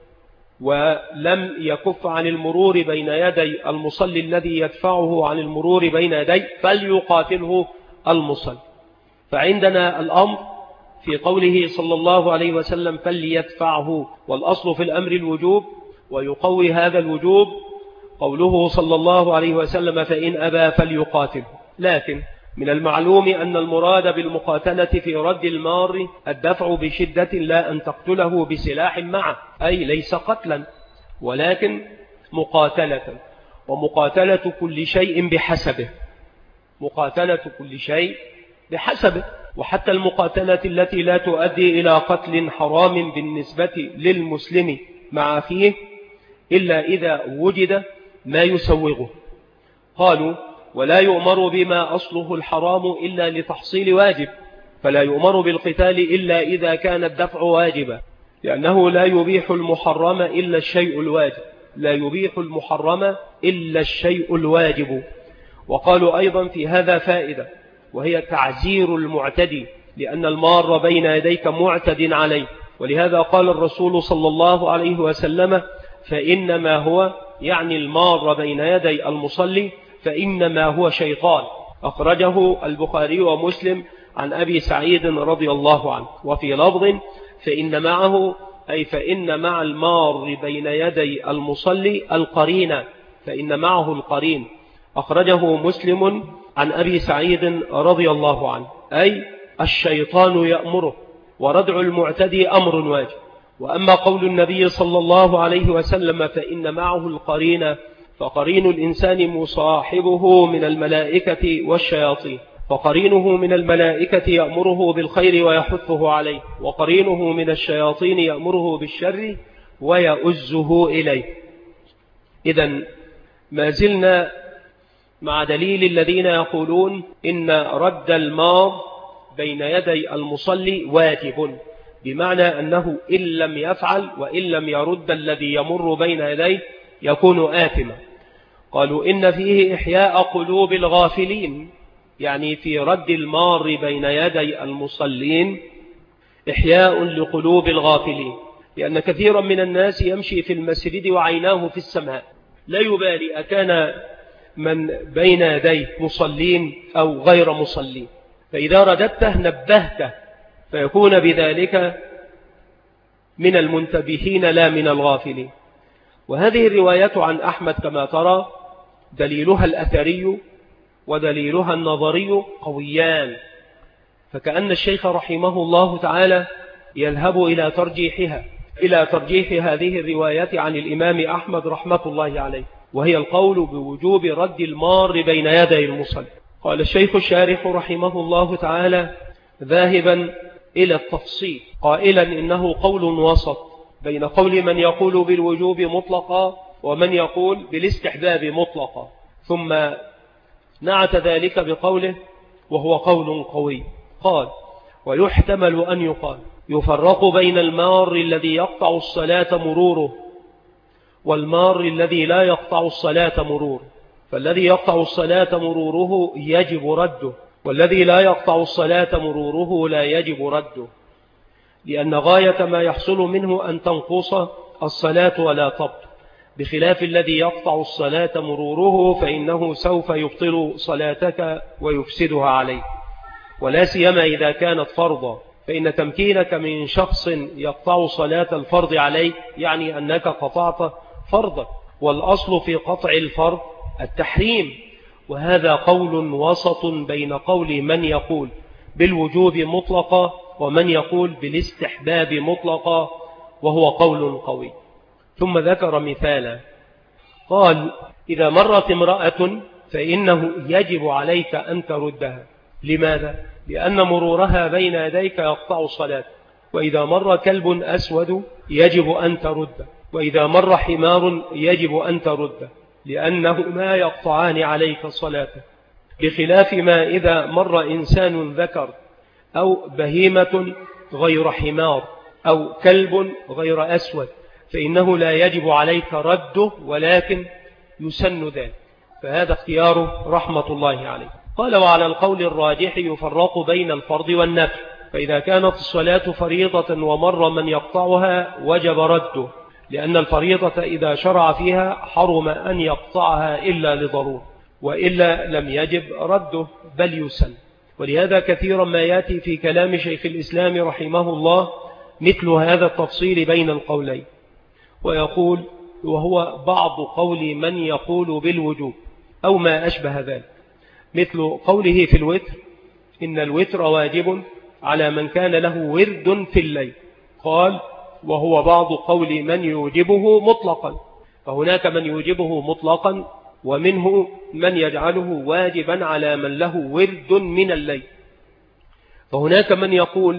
A: ولم يكف عن المرور بين يدي المصلي الذي يدفعه عن المرور بين يدي، فليقاتله المصلي. فعندنا الأمر في قوله صلى الله عليه وسلم: فليدفعه، والأصل في الأمر الوجوب. ويقوي هذا الوجوب قوله صلى الله عليه وسلم: فإن أبى فليقاتل. لكن من المعلوم أن المراد بالمقاتلة في رد المار الدفع بشدة لا أن تقتله بسلاح معه، أي ليس قتلا ولكن مقاتلة. ومقاتلة كل شيء بحسبه، مقاتلة كل شيء بحسبه. وحتى المقاتلة التي لا تؤدي إلى قتل حرام بالنسبة للمسلم مع أخيه إلا إذا وجد ما يسوغه. قالوا ولا يؤمر بما أصله الحرام إلا لتحصيل واجب، فلا يؤمر بالقتال إلا إذا كان الدفع واجبا، لأنه لا يبيح المحرم إلا الشيء الواجب، لا يبيح المحرم إلا الشيء الواجب. وقالوا أيضا في هذا فائدة، وهي تعزير المعتدي، لأن المار بين يديك معتد عليه، ولهذا قال الرسول صلى الله عليه وسلم فإنما هو، يعني المار بين يدي المصلي، فإنما هو شيطان. أخرجه البخاري ومسلم عن أبي سعيد رضي الله عنه. وفي لفظ فإن معه، أي فإن مع المار بين يدي المصلي القرين، فإن معه القرين. أخرجه مسلم عن أبي سعيد رضي الله عنه، أي الشيطان يأمره، وردع المعتدي أمر واجب. وأما قول النبي صلى الله عليه وسلم فإن معه القرين، فقرين الإنسان مصاحبه من الملائكة والشياطين، فقرينه من الملائكة يأمره بالخير ويحثه عليه، وقرينه من الشياطين يأمره بالشر ويؤزه إليه. إذن ما زلنا مع دليل الذين يقولون إن رد المار بين يدي المصلي واجب، بمعنى أنه إن لم يفعل وإن لم يرد الذي يمر بين يديه يكون آثما. قالوا إن فيه إحياء قلوب الغافلين، يعني في رد المار بين يدي المصلين إحياء لقلوب الغافلين، لأن كثيرا من الناس يمشي في المسجد وعيناه في السماء، لا يبالي أكان من بين يديه مصلين أو غير مصلين، فإذا رددته نبهته، فيكون بذلك من المنتبهين لا من الغافلين. وهذه الرواية عن أحمد كما ترى دليلها الأثري ودليلها النظري قويان، فكأن الشيخ رحمه الله تعالى يذهب إلى ترجيح هذه الروايات عن الإمام أحمد رحمة الله عليه، وهي القول بوجوب رد المار بين يدي المصلي. قال الشيخ الشارح رحمه الله تعالى ذاهبا إلى التفصيل قائلا إنه قول وسط بين قول من يقول بالوجوب مطلقا ومن يقول بالاستحباب مطلقا، ثم نعت ذلك بقوله وهو قول قوي. قال ويحتمل أن يقال يفرق بين المار الذي يقطع الصلاة مروره والمار الذي لا يقطع الصلاة مروره، فالذي يقطع الصلاة مروره يجب رده، والذي لا يقطع الصلاة مروره لا يجب رده، لأن غاية ما يحصل منه أن تنقص الصلاة ولا تبطل، بخلاف الذي يقطع الصلاة مروره فإنه سوف يبطل صلاتك ويفسدها عليك، ولا سيما إذا كانت فرضا، فإن تمكينك من شخص يقطع صلاة الفرض عليك يعني أنك قطعت فرضا، والأصل في قطع الفرض التحريم. وهذا قول وسط بين قول من يقول بالوجوب مطلقا ومن يقول بالاستحباب مطلقا، وهو قول قوي. ثم ذكر مثالا، قال إذا مرت امرأة فإنه يجب عليك أن تردها. لماذا؟ لأن مرورها بين يديك يقطع صلاة، وإذا مر كلب أسود يجب أن ترد، وإذا مر حمار يجب أن ترد، لأنهما يقطعان عليك صلاة، بخلاف ما إذا مر إنسان ذكر أو بهيمة غير حمار أو كلب غير أسود فإنه لا يجب عليك رده، ولكن يسن ذلك. فهذا اختياره رحمة الله عليه. قال وعلى القول الراجح يفرق بين الفرض والنفل، فإذا كانت الصلاة فريضة ومر من يقطعها وجب رده، لأن الفريضة إذا شرع فيها حرم أن يقطعها إلا لضرورة، وإلا لم يجب رده بل يسن. ولهذا كثيرا ما يأتي في كلام شيخ الإسلام رحمه الله مثل هذا التفصيل بين القولين، ويقول وهو بعض قول من يقول بالوجوب أو ما أشبه ذلك، مثل قوله في الوتر إن الوتر واجب على من كان له ورد في الليل، قال وهو بعض قول من يوجبه مطلقا، فهناك من يوجبه مطلقا ومنه من يجعله واجبا على من له ورد من الليل. فهناك من يقول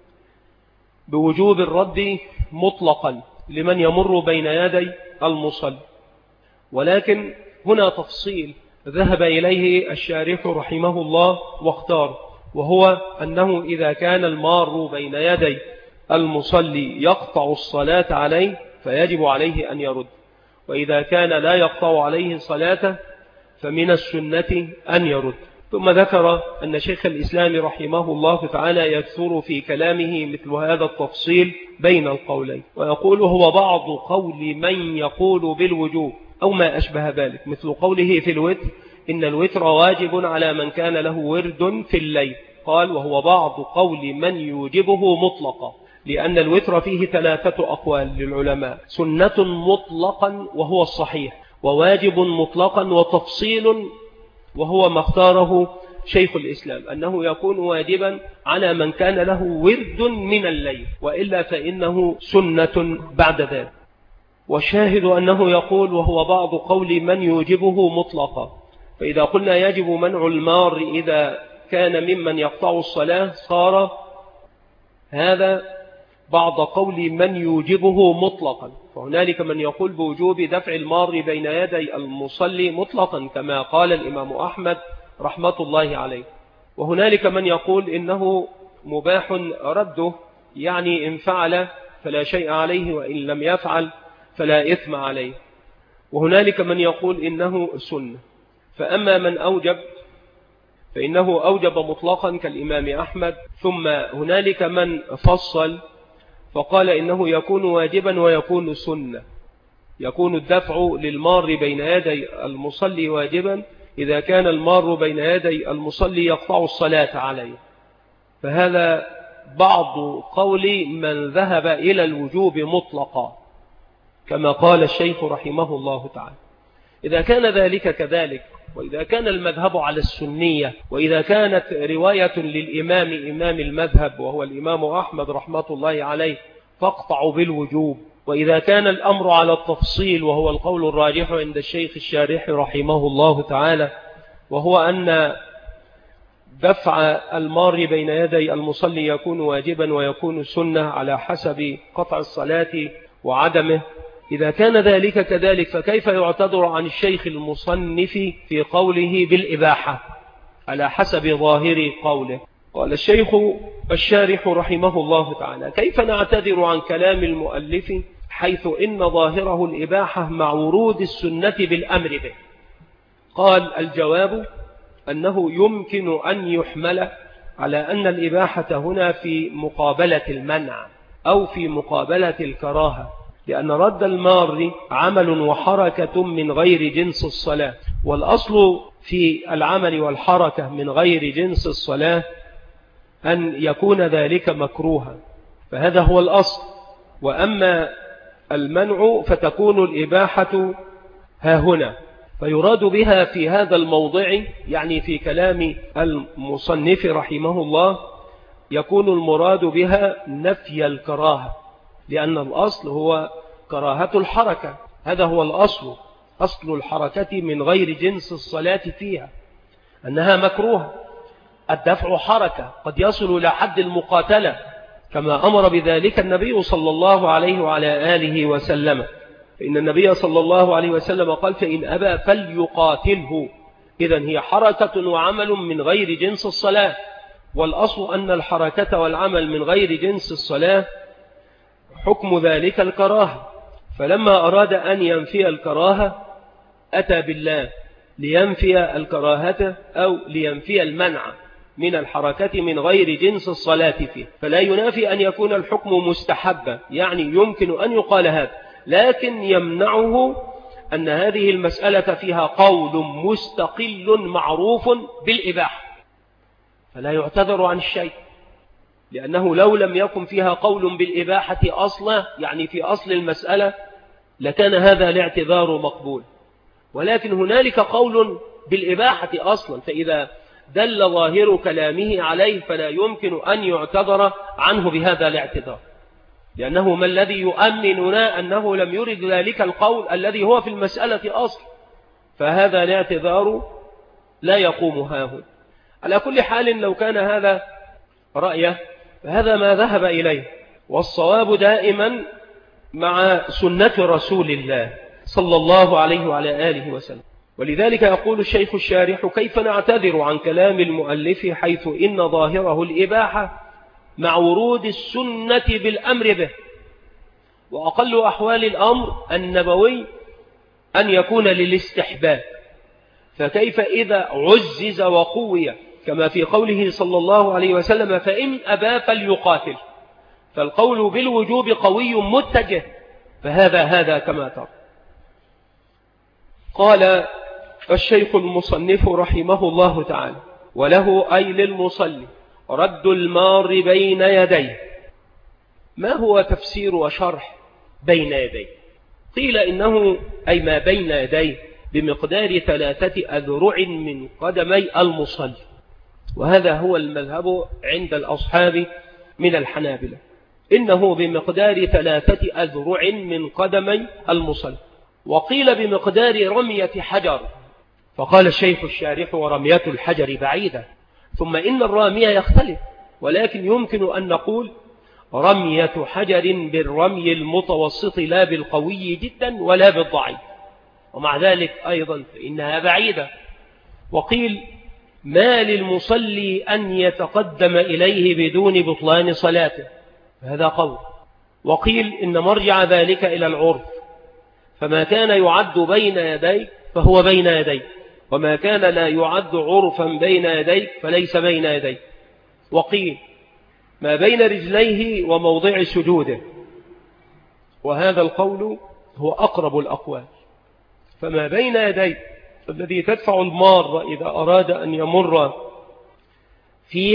A: بوجوب الرد مطلقا لمن يمر بين يدي المصلي، ولكن هنا تفصيل ذهب إليه الشارح رحمه الله واختار، وهو أنه إذا كان المار بين يدي المصلي يقطع الصلاة عليه فيجب عليه أن يرد، وإذا كان لا يقطع عليه صلاته فمن السنة أن يرد. ثم ذكر أن شيخ الإسلام رحمه الله تعالى يكثر في كلامه مثل هذا التفصيل بين القولين، ويقول هو بعض قول من يقول بالوجوب أو ما أشبه ذلك، مثل قوله في الوتر إن الوتر واجب على من كان له ورد في الليل، قال وهو بعض قول من يوجبه مطلقا، لأن الوتر فيه 3 أقوال للعلماء: سنة مطلقا وهو الصحيح، وواجب مطلقا، وتفصيل وهو ما اختاره شيخ الإسلام أنه يكون واجبا على من كان له ورد من الليل، وإلا فإنه سنة بعد ذلك. والشاهد أنه يقول وهو بعض قول من يوجبه مطلقا، فإذا قلنا يجب منع المار إذا كان ممن يقطع الصلاة صار هذا بعض قول من يوجبه مطلقا، فهنالك من يقول بوجوب دفع المار بين يدي المصلي مطلقا كما قال الإمام أحمد رحمة الله عليه، وهنالك من يقول إنه مباح رده، يعني إن فعل فلا شيء عليه وإن لم يفعل فلا إثم عليه، وهنالك من يقول إنه سنة. فأما من أوجب فإنه أوجب مطلقا كالإمام أحمد، ثم هنالك من فصل فقال إنه يكون واجبا ويكون سنة، يكون الدفع للمار بين يدي المصلي واجبا إذا كان المار بين يدي المصلي يقطع الصلاة عليه، فهذا بعض قول من ذهب إلى الوجوب مطلقا كما قال الشيخ رحمه الله تعالى. إذا كان ذلك كذلك، وإذا كان المذهب على السنية، وإذا كانت رواية للإمام إمام المذهب وهو الإمام أحمد رحمة الله عليه فاقطعوا بالوجوب، وإذا كان الأمر على التفصيل وهو القول الراجح عند الشيخ الشارح رحمه الله تعالى، وهو أن دفع المار بين يدي المصلي يكون واجبا ويكون سنة على حسب قطع الصلاة وعدمه، إذا كان ذلك كذلك فكيف يعتذر عن الشيخ المصنف في قوله بالإباحة على حسب ظاهر قوله؟ قال الشيخ الشارح رحمه الله تعالى كيف نعتذر عن كلام المؤلف حيث إن ظاهره الإباحة مع ورود السنة بالأمر به؟ قال الجواب أنه يمكن أن يحمل على أن الإباحة هنا في مقابلة المنع أو في مقابلة الكراهة، لأن رد المار عمل وحركة من غير جنس الصلاة، والأصل في العمل والحركة من غير جنس الصلاة أن يكون ذلك مكروها، فهذا هو الأصل. وأما المنع فتكون الإباحة ها هنا، فيراد بها في هذا الموضع يعني في كلام المصنف رحمه الله يكون المراد بها نفي الكراهة، لأن الأصل هو كراهة الحركة، هذا هو الأصل، أصل الحركة من غير جنس الصلاة فيها أنها مكروهة. الدفع حركة قد يصل إلى حد المقاتلة كما أمر بذلك النبي صلى الله عليه وعلى آله وسلم، فإن النبي صلى الله عليه وسلم قال فإن أبى فليقاتله، إذن هي حركة وعمل من غير جنس الصلاة، والأصل أن الحركة والعمل من غير جنس الصلاة حكم ذلك الكراهة، فلما أراد أن ينفي الكراهة أتى بالله لينفي الكراهة أو لينفي المنع من الحركة من غير جنس الصلاة فيه، فلا ينافي أن يكون الحكم مستحبا، يعني يمكن أن يقال هذا، لكن يمنعه أن هذه المسألة فيها قول مستقل معروف بالإباحة، فلا يعتذر عن الشيء، لأنه لو لم يكن فيها قول بالإباحة أصلا يعني في أصل المسألة لكان هذا الاعتذار مقبول، ولكن هنالك قول
B: بالإباحة أصلا، فإذا دل ظاهر كلامه عليه فلا يمكن أن يعتذر عنه بهذا الاعتذار، لأنه ما الذي يؤمننا أنه لم يرد ذلك القول الذي هو في المسألة أصلا، فهذا الاعتذار لا يقوم هاهنا. على كل حال لو كان هذا رأيه فهذا ما ذهب إليه، والصواب دائما مع سنة رسول الله صلى الله عليه وعلى آله وسلم. ولذلك يقول الشيخ الشارح: كيف نعتذر عن كلام المؤلف حيث إن ظاهره الإباحة مع ورود السنة بالأمر به، وأقل أحوال الأمر النبوي أن يكون للاستحباب، فكيف إذا عزز وقوي كما في قوله صلى الله عليه وسلم: فإن أبى فليقاتل، فالقول بالوجوب قوي متجه، فهذا كما ترى. قال الشيخ المصنف رحمه الله تعالى: وله أي للمصلي رد المار بين يديه. ما هو تفسير وشرح بين يديه؟ قيل إنه أي ما بين يديه بمقدار 3 أذرع من قدمي المصلي، وهذا هو المذهب عند الأصحاب من الحنابلة، إنه بمقدار 3 أذرع من قدمي المصلي. وقيل بمقدار رمية حجر، فقال الشيخ الشارح: ورمية الحجر بعيدة، ثم إن الرامية يختلف، ولكن يمكن أن نقول رمية حجر بالرمي المتوسط لا بالقوي جدا ولا بالضعيف، ومع ذلك أيضا فإنها بعيدة. وقيل: ما للمصلي أن يتقدم إليه بدون بطلان صلاته، هذا قول. وقيل إن مرجع ذلك إلى العرف، فما كان يعد بين يديك فهو بين يديك، وما كان لا يعد عرفا بين يديك فليس بين يديك. وقيل: ما بين رجليه وموضع سجوده، وهذا القول هو أقرب الأقوال. فما بين يديك الذي تدفع المار إذا أراد أن يمر فيه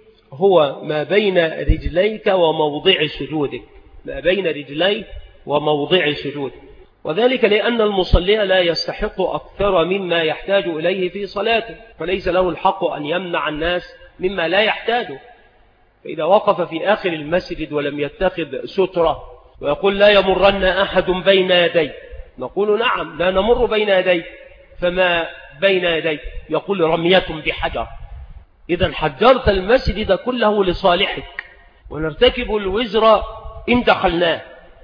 B: هو ما بين رجليك وموضع سجودك، ما بين رجليك وموضع سجودك، وذلك لأن المصلي لا يستحق أكثر مما يحتاج إليه في صلاته، فليس له الحق أن يمنع الناس مما لا يحتاجه. فإذا وقف في آخر المسجد ولم يتخذ سترة ويقول: لا يمرن أحد بين يدي، نقول: نعم لا نمر بين يدي، فما بين يدي؟ يقول: رمية بحجر. إذا حجرت المسجد كله لصالحك، ونرتكب الوزر إن دخلناه،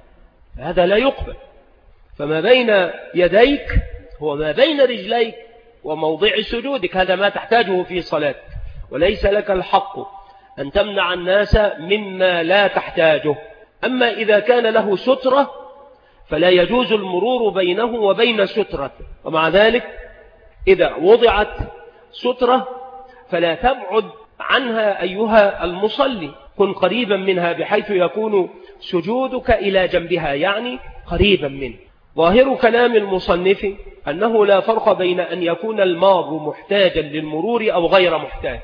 B: هذا لا يقبل. فما بين يديك هو ما بين رجليك وموضع سجودك، هذا ما تحتاجه في صلاتك، وليس لك الحق أن تمنع الناس مما لا تحتاجه. أما إذا كان له سترة فلا يجوز المرور بينه وبين سترته، ومع ذلك إذا وضعت سترة فلا تبعد عنها أيها المصلي، كن قريبا منها بحيث يكون سجودك إلى جنبها، يعني قريبا منه. ظاهر كلام المصنف أنه لا فرق بين أن يكون المار محتاجا للمرور أو غير محتاج.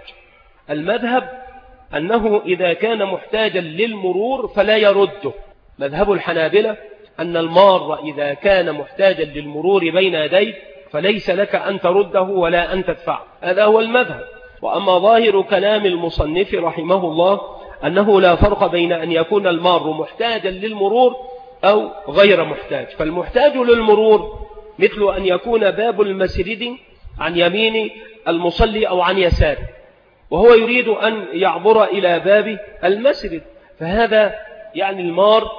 B: المذهب أنه إذا كان محتاجا للمرور فلا يرده. مذهب الحنابلة أن المار إذا كان محتاجا للمرور بين يديك فليس لك أن ترده ولا أن تدفعه، هذا هو المذهب. وأما ظاهر كلام المصنف رحمه الله أنه لا فرق بين أن يكون المار محتاجا للمرور أو غير محتاج. فالمحتاج للمرور مثل أن يكون باب المسجد عن يمين المصلي أو عن يساره، وهو يريد أن يعبر إلى باب المسجد، فهذا يعني المار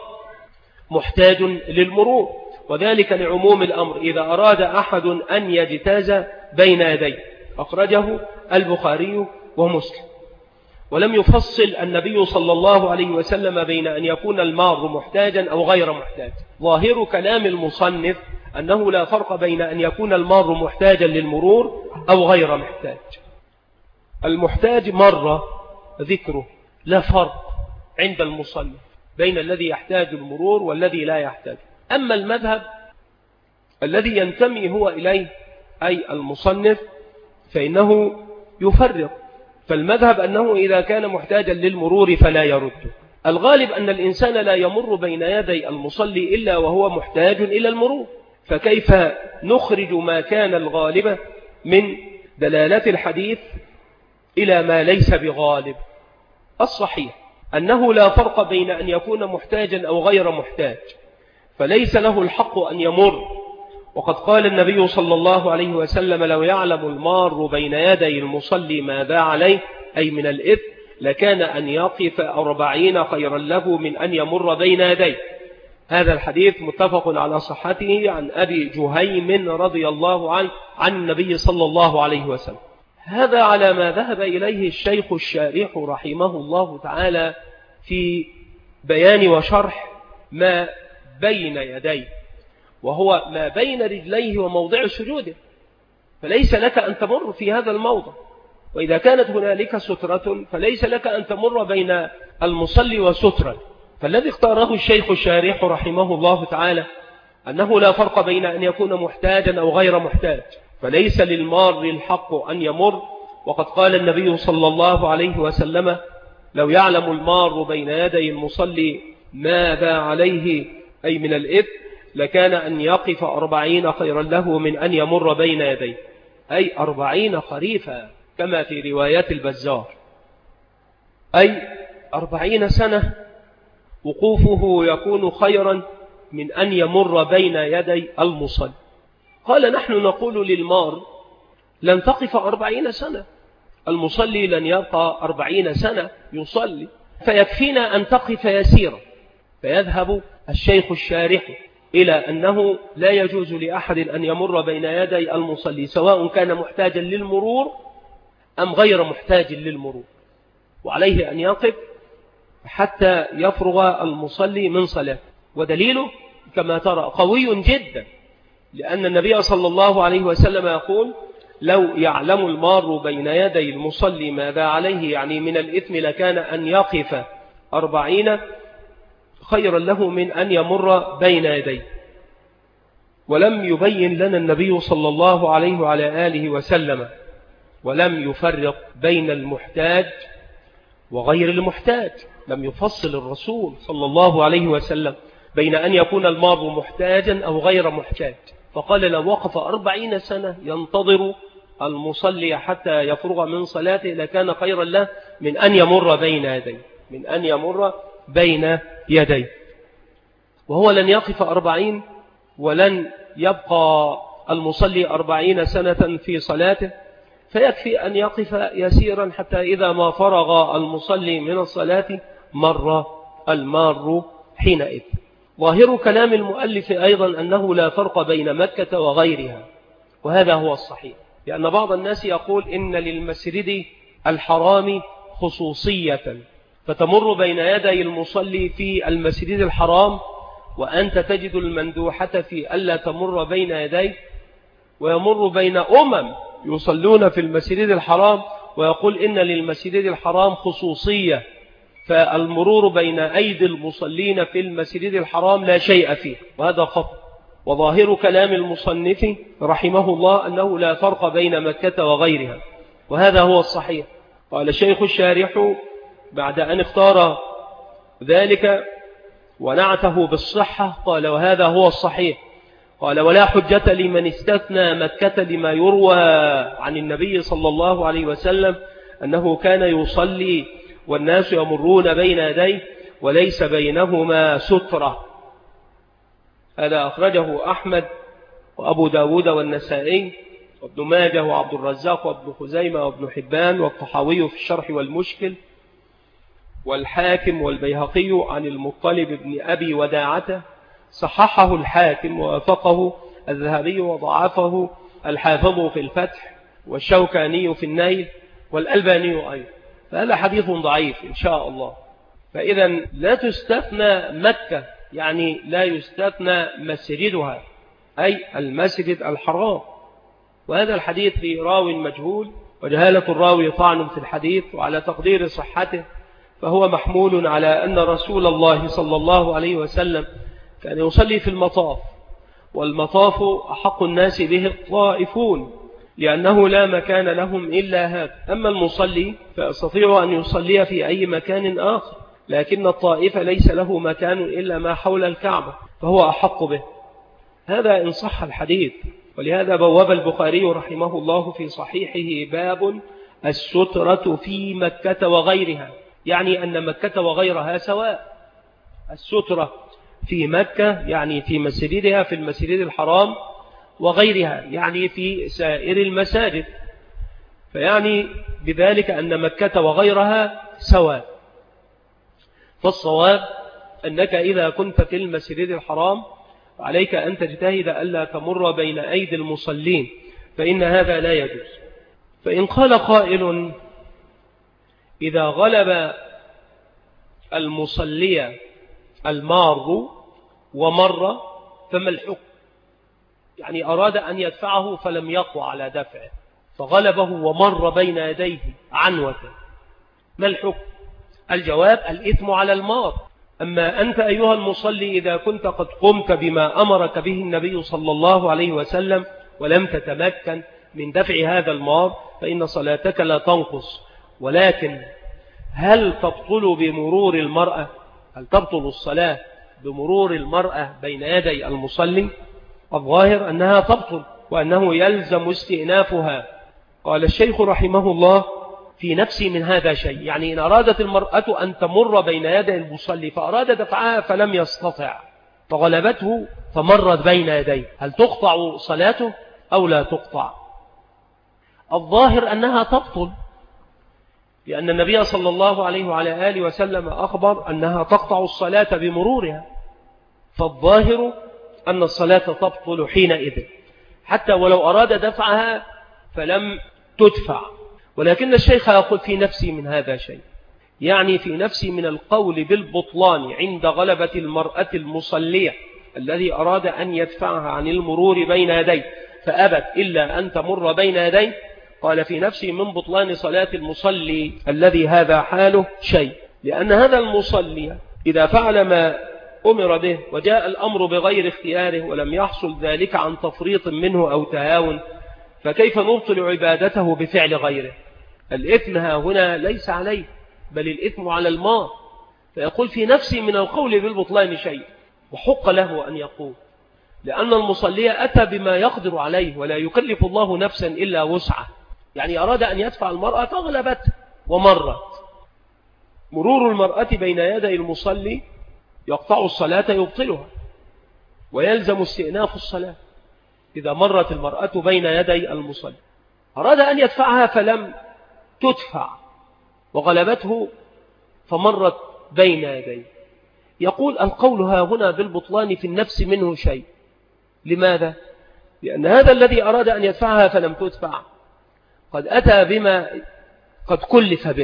B: محتاج للمرور، وذلك لعموم الأمر إذا أراد أحد أن يجتاز بين يديه. أخرجه البخاري ومسلم. ولم يفصل النبي صلى الله عليه وسلم بين أن يكون المار محتاجا أو غير محتاج. ظاهر كلام المصنف أنه لا فرق بين أن يكون المار محتاجا للمرور أو غير محتاج. المحتاج مر ذكره، لا فرق عند المصنف بين الذي يحتاج المرور والذي لا يحتاج. أما المذهب الذي ينتمي هو إليه أي المصنف فإنه يفرق، فالمذهب أنه إذا كان محتاجا للمرور فلا يرده. الغالب أن الإنسان لا يمر بين يدي المصلي إلا وهو محتاج إلى المرور، فكيف نخرج ما كان الغالب من دلالة الحديث إلى ما ليس بغالب. الصحيح أنه لا فرق بين أن يكون محتاجا أو غير محتاج، فليس له الحق أن يمر. وقد قال النبي صلى الله عليه وسلم: لو يعلم المار بين يدي المصلي ماذا عليه أي من الإثم لكان أن يقف 40 خيرا له من أن يمر بين يديه. هذا الحديث متفق على صحته عن أبي جهيم رضي الله عنه عن النبي صلى الله عليه وسلم. هذا على ما ذهب إليه الشيخ الشارح رحمه الله تعالى في بيان وشرح ما بين يديه، وهو ما بين رجليه وموضع سجوده، فليس لك أن تمر في هذا الموضع. وإذا كانت هنالك سترة فليس لك أن تمر بين المصلي وسترة. فالذي اختاره الشيخ الشارح رحمه الله تعالى أنه لا فرق بين أن يكون محتاجا أو غير محتاج، فليس للمار الحق أن يمر. وقد قال النبي صلى الله عليه وسلم: لو يعلم المار بين يدي المصلي ماذا عليه أي من الإثم لكان أن يقف 40 خيرا له من أن يمر بين يديه، أي 40 خريفا كما في رواية البزار، أي 40 سنة وقوفه يكون خيرا من أن يمر بين يدي المصلي. قال: نحن نقول للمار لن تقف 40 سنة، المصلي لن يبقى 40 سنة يصلي، فيكفينا أن تقف يسيرا. فيذهب الشيخ الشارح إلى أنه لا يجوز لأحد أن يمر بين يدي المصلي سواء كان محتاجا للمرور أم غير محتاج للمرور، وعليه أن يقف حتى يفرغ المصلي من صلاته. ودليله كما ترى قوي جدا، لأن النبي صلى الله عليه وسلم يقول: لو يعلم المار بين يدي المصلي ماذا عليه يعني من الإثم لكان أن يقف 40 خيرا له من أن يمر بين يديه. ولم يبين لنا النبي صلى الله عليه وعلى آله وسلم ولم يفرق بين المحتاج وغير المحتاج، لم يفصل الرسول صلى الله عليه وسلم بين أن يكون المار محتاجا أو غير محتاج، فقال: لو وقف 40 سنة ينتظر المصلي حتى يفرغ من صلاته لكان خيرا له من أن يمر بين يديه، من أن يمر بين يديه. وهو لن يقف 40 ولن يبقى المصلي 40 سنة في صلاته، فيكفي أن يقف يسيرا حتى إذا ما فرغ المصلي من الصلاة مر المار حينئذ. ظاهر كلام المؤلف أيضا أنه لا فرق بين مكة وغيرها، وهذا هو الصحيح، لأن بعض الناس يقول إن للمسجد الحرام خصوصية، فتمر بين يدي المصلي في المسجد الحرام وأنت تجد المندوحة في ألا تمر بين يديه، ويمر بين يصلون في المسجد الحرام ويقول إن للمسجد الحرام خصوصية، فالمرور بين أيدي المصلين في المسجد الحرام لا شيء فيه، وهذا خطأ. وظاهر كلام المصنف رحمه الله أنه لا فرق بين مكة وغيرها، وهذا هو الصحيح. قال الشيخ الشارح بعد أن اختار ذلك ونعته بالصحة قال: وهذا هو الصحيح. قال: ولا حجة لمن استثنى مكة لما يروى عن النبي صلى الله عليه وسلم أنه كان يصلي والناس يمرون بين يديه وليس بينهما سترة. هذا أخرجه أحمد وأبو داود والنسائي وابن ماجه وعبد الرزاق وابن خزيمة وابن حبان والطحاوي في الشرح والمشكل والحاكم والبيهقي عن المطلب بن أبي وداعته. صححه الحاكم ووافقه الذهبي وضعفه الحافظ في الفتح والشوكاني في النيل والألباني أيضا، فهذا حديث ضعيف إن شاء الله. فإذا لا تستثنى مكة، يعني لا يستثنى مسجدها أي المسجد الحرام، وهذا الحديث في راو مجهول، وجهالة الراوي طعن في الحديث، وعلى تقدير صحته فهو محمول على أن رسول الله صلى الله عليه وسلم كان يصلي في المطاف، والمطاف أحق الناس به الطائفون لأنه لا مكان لهم إلا هذا. أما المصلي فيستطيع أن يصلي في أي مكان آخر، لكن الطائف ليس له مكان إلا ما حول الكعبة، فهو أحق به. هذا إن صح الحديث، ولهذا بواب البخاري رحمه الله في صحيحه باب السترة في مكة وغيرها، يعني أن مكة وغيرها سواء. السترة في مكة يعني في مسجدها في المسجد الحرام، وغيرها يعني في سائر المساجد، فيعني بذلك أن مكة وغيرها سواء. فالصواب أنك إذا كنت في المسجد الحرام عليك أن تجتهد ألا تمر بين أيدي المصلين، فإن هذا لا يجوز. فإن قال قائل إذا غلب المصلي المار ومر فما الحكم؟ يعني أراد أن يدفعه فلم يقوى على دفعه فغلبه ومر بين يديه عنوة، ما الحكم؟ الجواب الإثم على المار. أما أنت أيها المصلي إذا كنت قد قمت بما أمرك به النبي صلى الله عليه وسلم ولم تتمكن من دفع هذا المار فإن صلاتك لا تنقص. ولكن هل تبطل بمرور المرأة؟ هل تبطل الصلاة بمرور المرأة بين يدي المصلي؟ الظاهر أنها تبطل وأنه يلزم استئنافها. قال الشيخ رحمه الله في نفسي من هذا شيء، يعني إن أرادت المرأة أن تمر بين يدي المصلي فأراد دفعها فلم يستطع فغلبته فمرت بين يديه، هل تقطع صلاته أو لا تقطع؟ الظاهر أنها تبطل، لأن النبي صلى الله عليه وعلى آله وسلم أخبر أنها تقطع الصلاة بمرورها، فالظاهر أن الصلاة تبطل حينئذ حتى ولو أراد دفعها فلم تدفع. ولكن الشيخ يقول في نفسي من هذا شيء، يعني في نفسي من القول بالبطلان عند غلبة المرأة المصلية الذي أراد أن يدفعها عن المرور بين يديه فأبت إلا أن تمر بين يديه. قال في نفسي من بطلان صلاة المصلي الذي هذا حاله شيء، لأن هذا المصلي إذا فعل ما أمر به وجاء الأمر بغير اختياره ولم يحصل ذلك عن تفريط منه أو تهاون، فكيف نبطل عبادته بفعل غيره؟ الإثم هنا ليس عليه بل الإثم على المار. فيقول في نفسي من القول بالبطلان شيء، وحق له أن يقول، لأن المصلي أتى بما يقدر عليه ولا يكلف الله نفسا إلا وسعه. يعني أراد أن يدفع المرأة فغلبت ومرت. مرور المرأة بين يدي المصلي يقطع الصلاة يبطلها ويلزم استئناف الصلاة إذا مرت المرأة بين يدي المصلي. أراد أن يدفعها فلم تدفع وغلبته فمرت بين يديه. يقول القول ها هنا بالبطلان في النفس منه شيء. لماذا؟ لأن هذا الذي أراد أن يدفعها فلم تدفع قد أتى بما قد كلف به،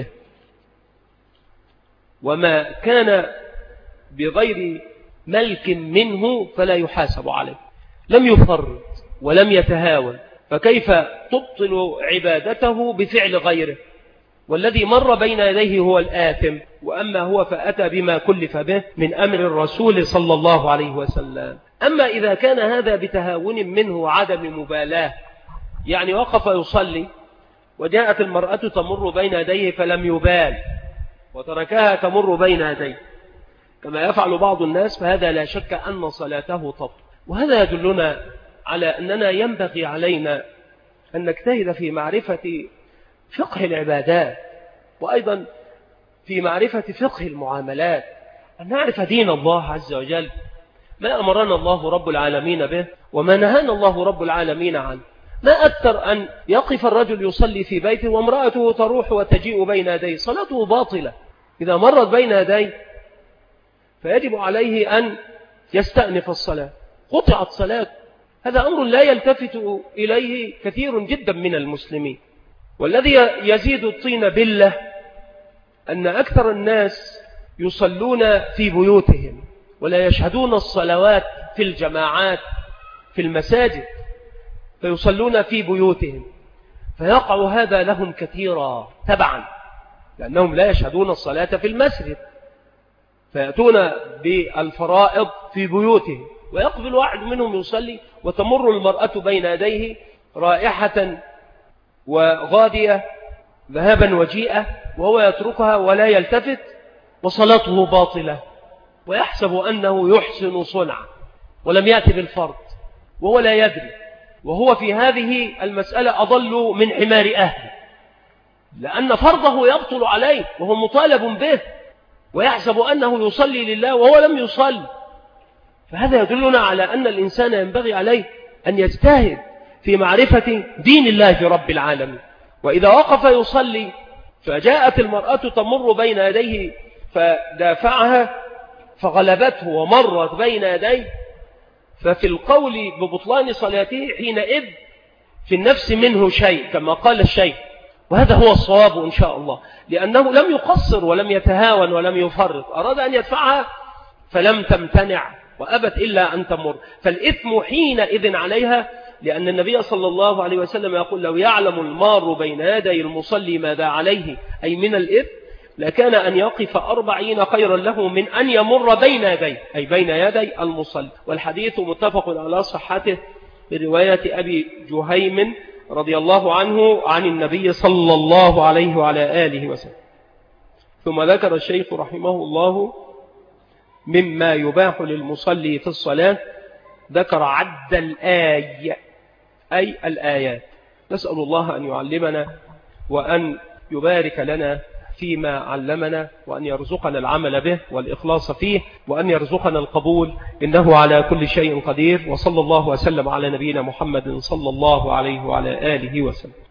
B: وما كان بغير ملك منه فلا يحاسب عليه، لم يفرط ولم يتهاون، فكيف تبطل عبادته بفعل غيره؟ والذي مر بين يديه هو الآثم، وأما هو فأتى بما كلف به من أمر الرسول صلى الله عليه وسلم. أما إذا كان هذا بتهاون منه وعدم مبالاة، يعني وقف يصلي وجاءت المرأة تمر بين يديه فلم يبال وتركها تمر بين يديه كما يفعل بعض الناس، فهذا لا شك أن صلاته تبطل. وهذا يدلنا على أننا ينبغي علينا أن نجتهد في معرفة فقه العبادات، وأيضا في معرفة فقه المعاملات، أن نعرف دين الله عز وجل، ما أمرنا الله رب العالمين به وما نهانا الله رب العالمين عنه. ما أكثر أن يقف الرجل يصلي في بيته وامرأته تروح وتجيء بين يديه، صلاته باطلة إذا مرت بين يديه، فيجب عليه أن يستأنف الصلاة، قطعت صلاة. هذا أمر لا يلتفت إليه كثير جدا من المسلمين. والذي يزيد الطين بلة أن أكثر الناس يصلون في بيوتهم ولا يشهدون الصلوات في الجماعات في المساجد، فيصلون في بيوتهم، فيقع هذا لهم كثيرا تبعا، لأنهم لا يشهدون الصلاة في المسجد، فيأتون بالفرائض في بيوتهم، ويقبل واحد منهم يصلي وتمر المرأة بين يديه رائحة وغادية ذهابا وجيئة وهو يتركها ولا يلتفت، وصلاته باطلة، ويحسب أنه يحسن صنعا ولم يأتي بالفرض وهو لا يدري، وهو في هذه المسألة أضل من حمار أهله، لأن فرضه يبطل عليه وهو مطالب به، ويحسب أنه يصلي لله وهو لم يصلي. فهذا يدلنا على أن الإنسان ينبغي عليه أن يجتهد في معرفة دين الله رب العالمين. وإذا وقف يصلي فجاءت المرأة تمر بين يديه فدافعها فغلبته ومرت بين يديه، ففي القول ببطلان صلاته حينئذ في النفس منه شيء كما قال الشيخ، وهذا هو الصواب إن شاء الله، لأنه لم يقصر ولم يتهاون ولم يفرط، أراد أن يدفعها فلم تمتنع وأبت إلا أن تمر، فالإثم حينئذ عليها، لأن النبي صلى الله عليه وسلم يقول لو يعلم المار بين يدي المصلي ماذا عليه أي من الإثم لكان أن يقف 40 خيرا له من أن يمر بين يدي أي بين يدي المصلي. والحديث متفق على صحته برواية أبي جهيم رضي الله عنه عن النبي صلى الله عليه وعلى آله وسلم. ثم ذكر الشيخ رحمه الله مما يباح للمصلي في الصلاة، ذكر عد الآية أي الآيات. نسأل الله أن يعلمنا وأن يبارك لنا فيما علمنا، وأن يرزقنا العمل به والإخلاص فيه، وأن يرزقنا القبول، إنه على كل شيء قدير. وصلى الله وسلم على نبينا محمد صلى الله عليه وعلى آله وسلم.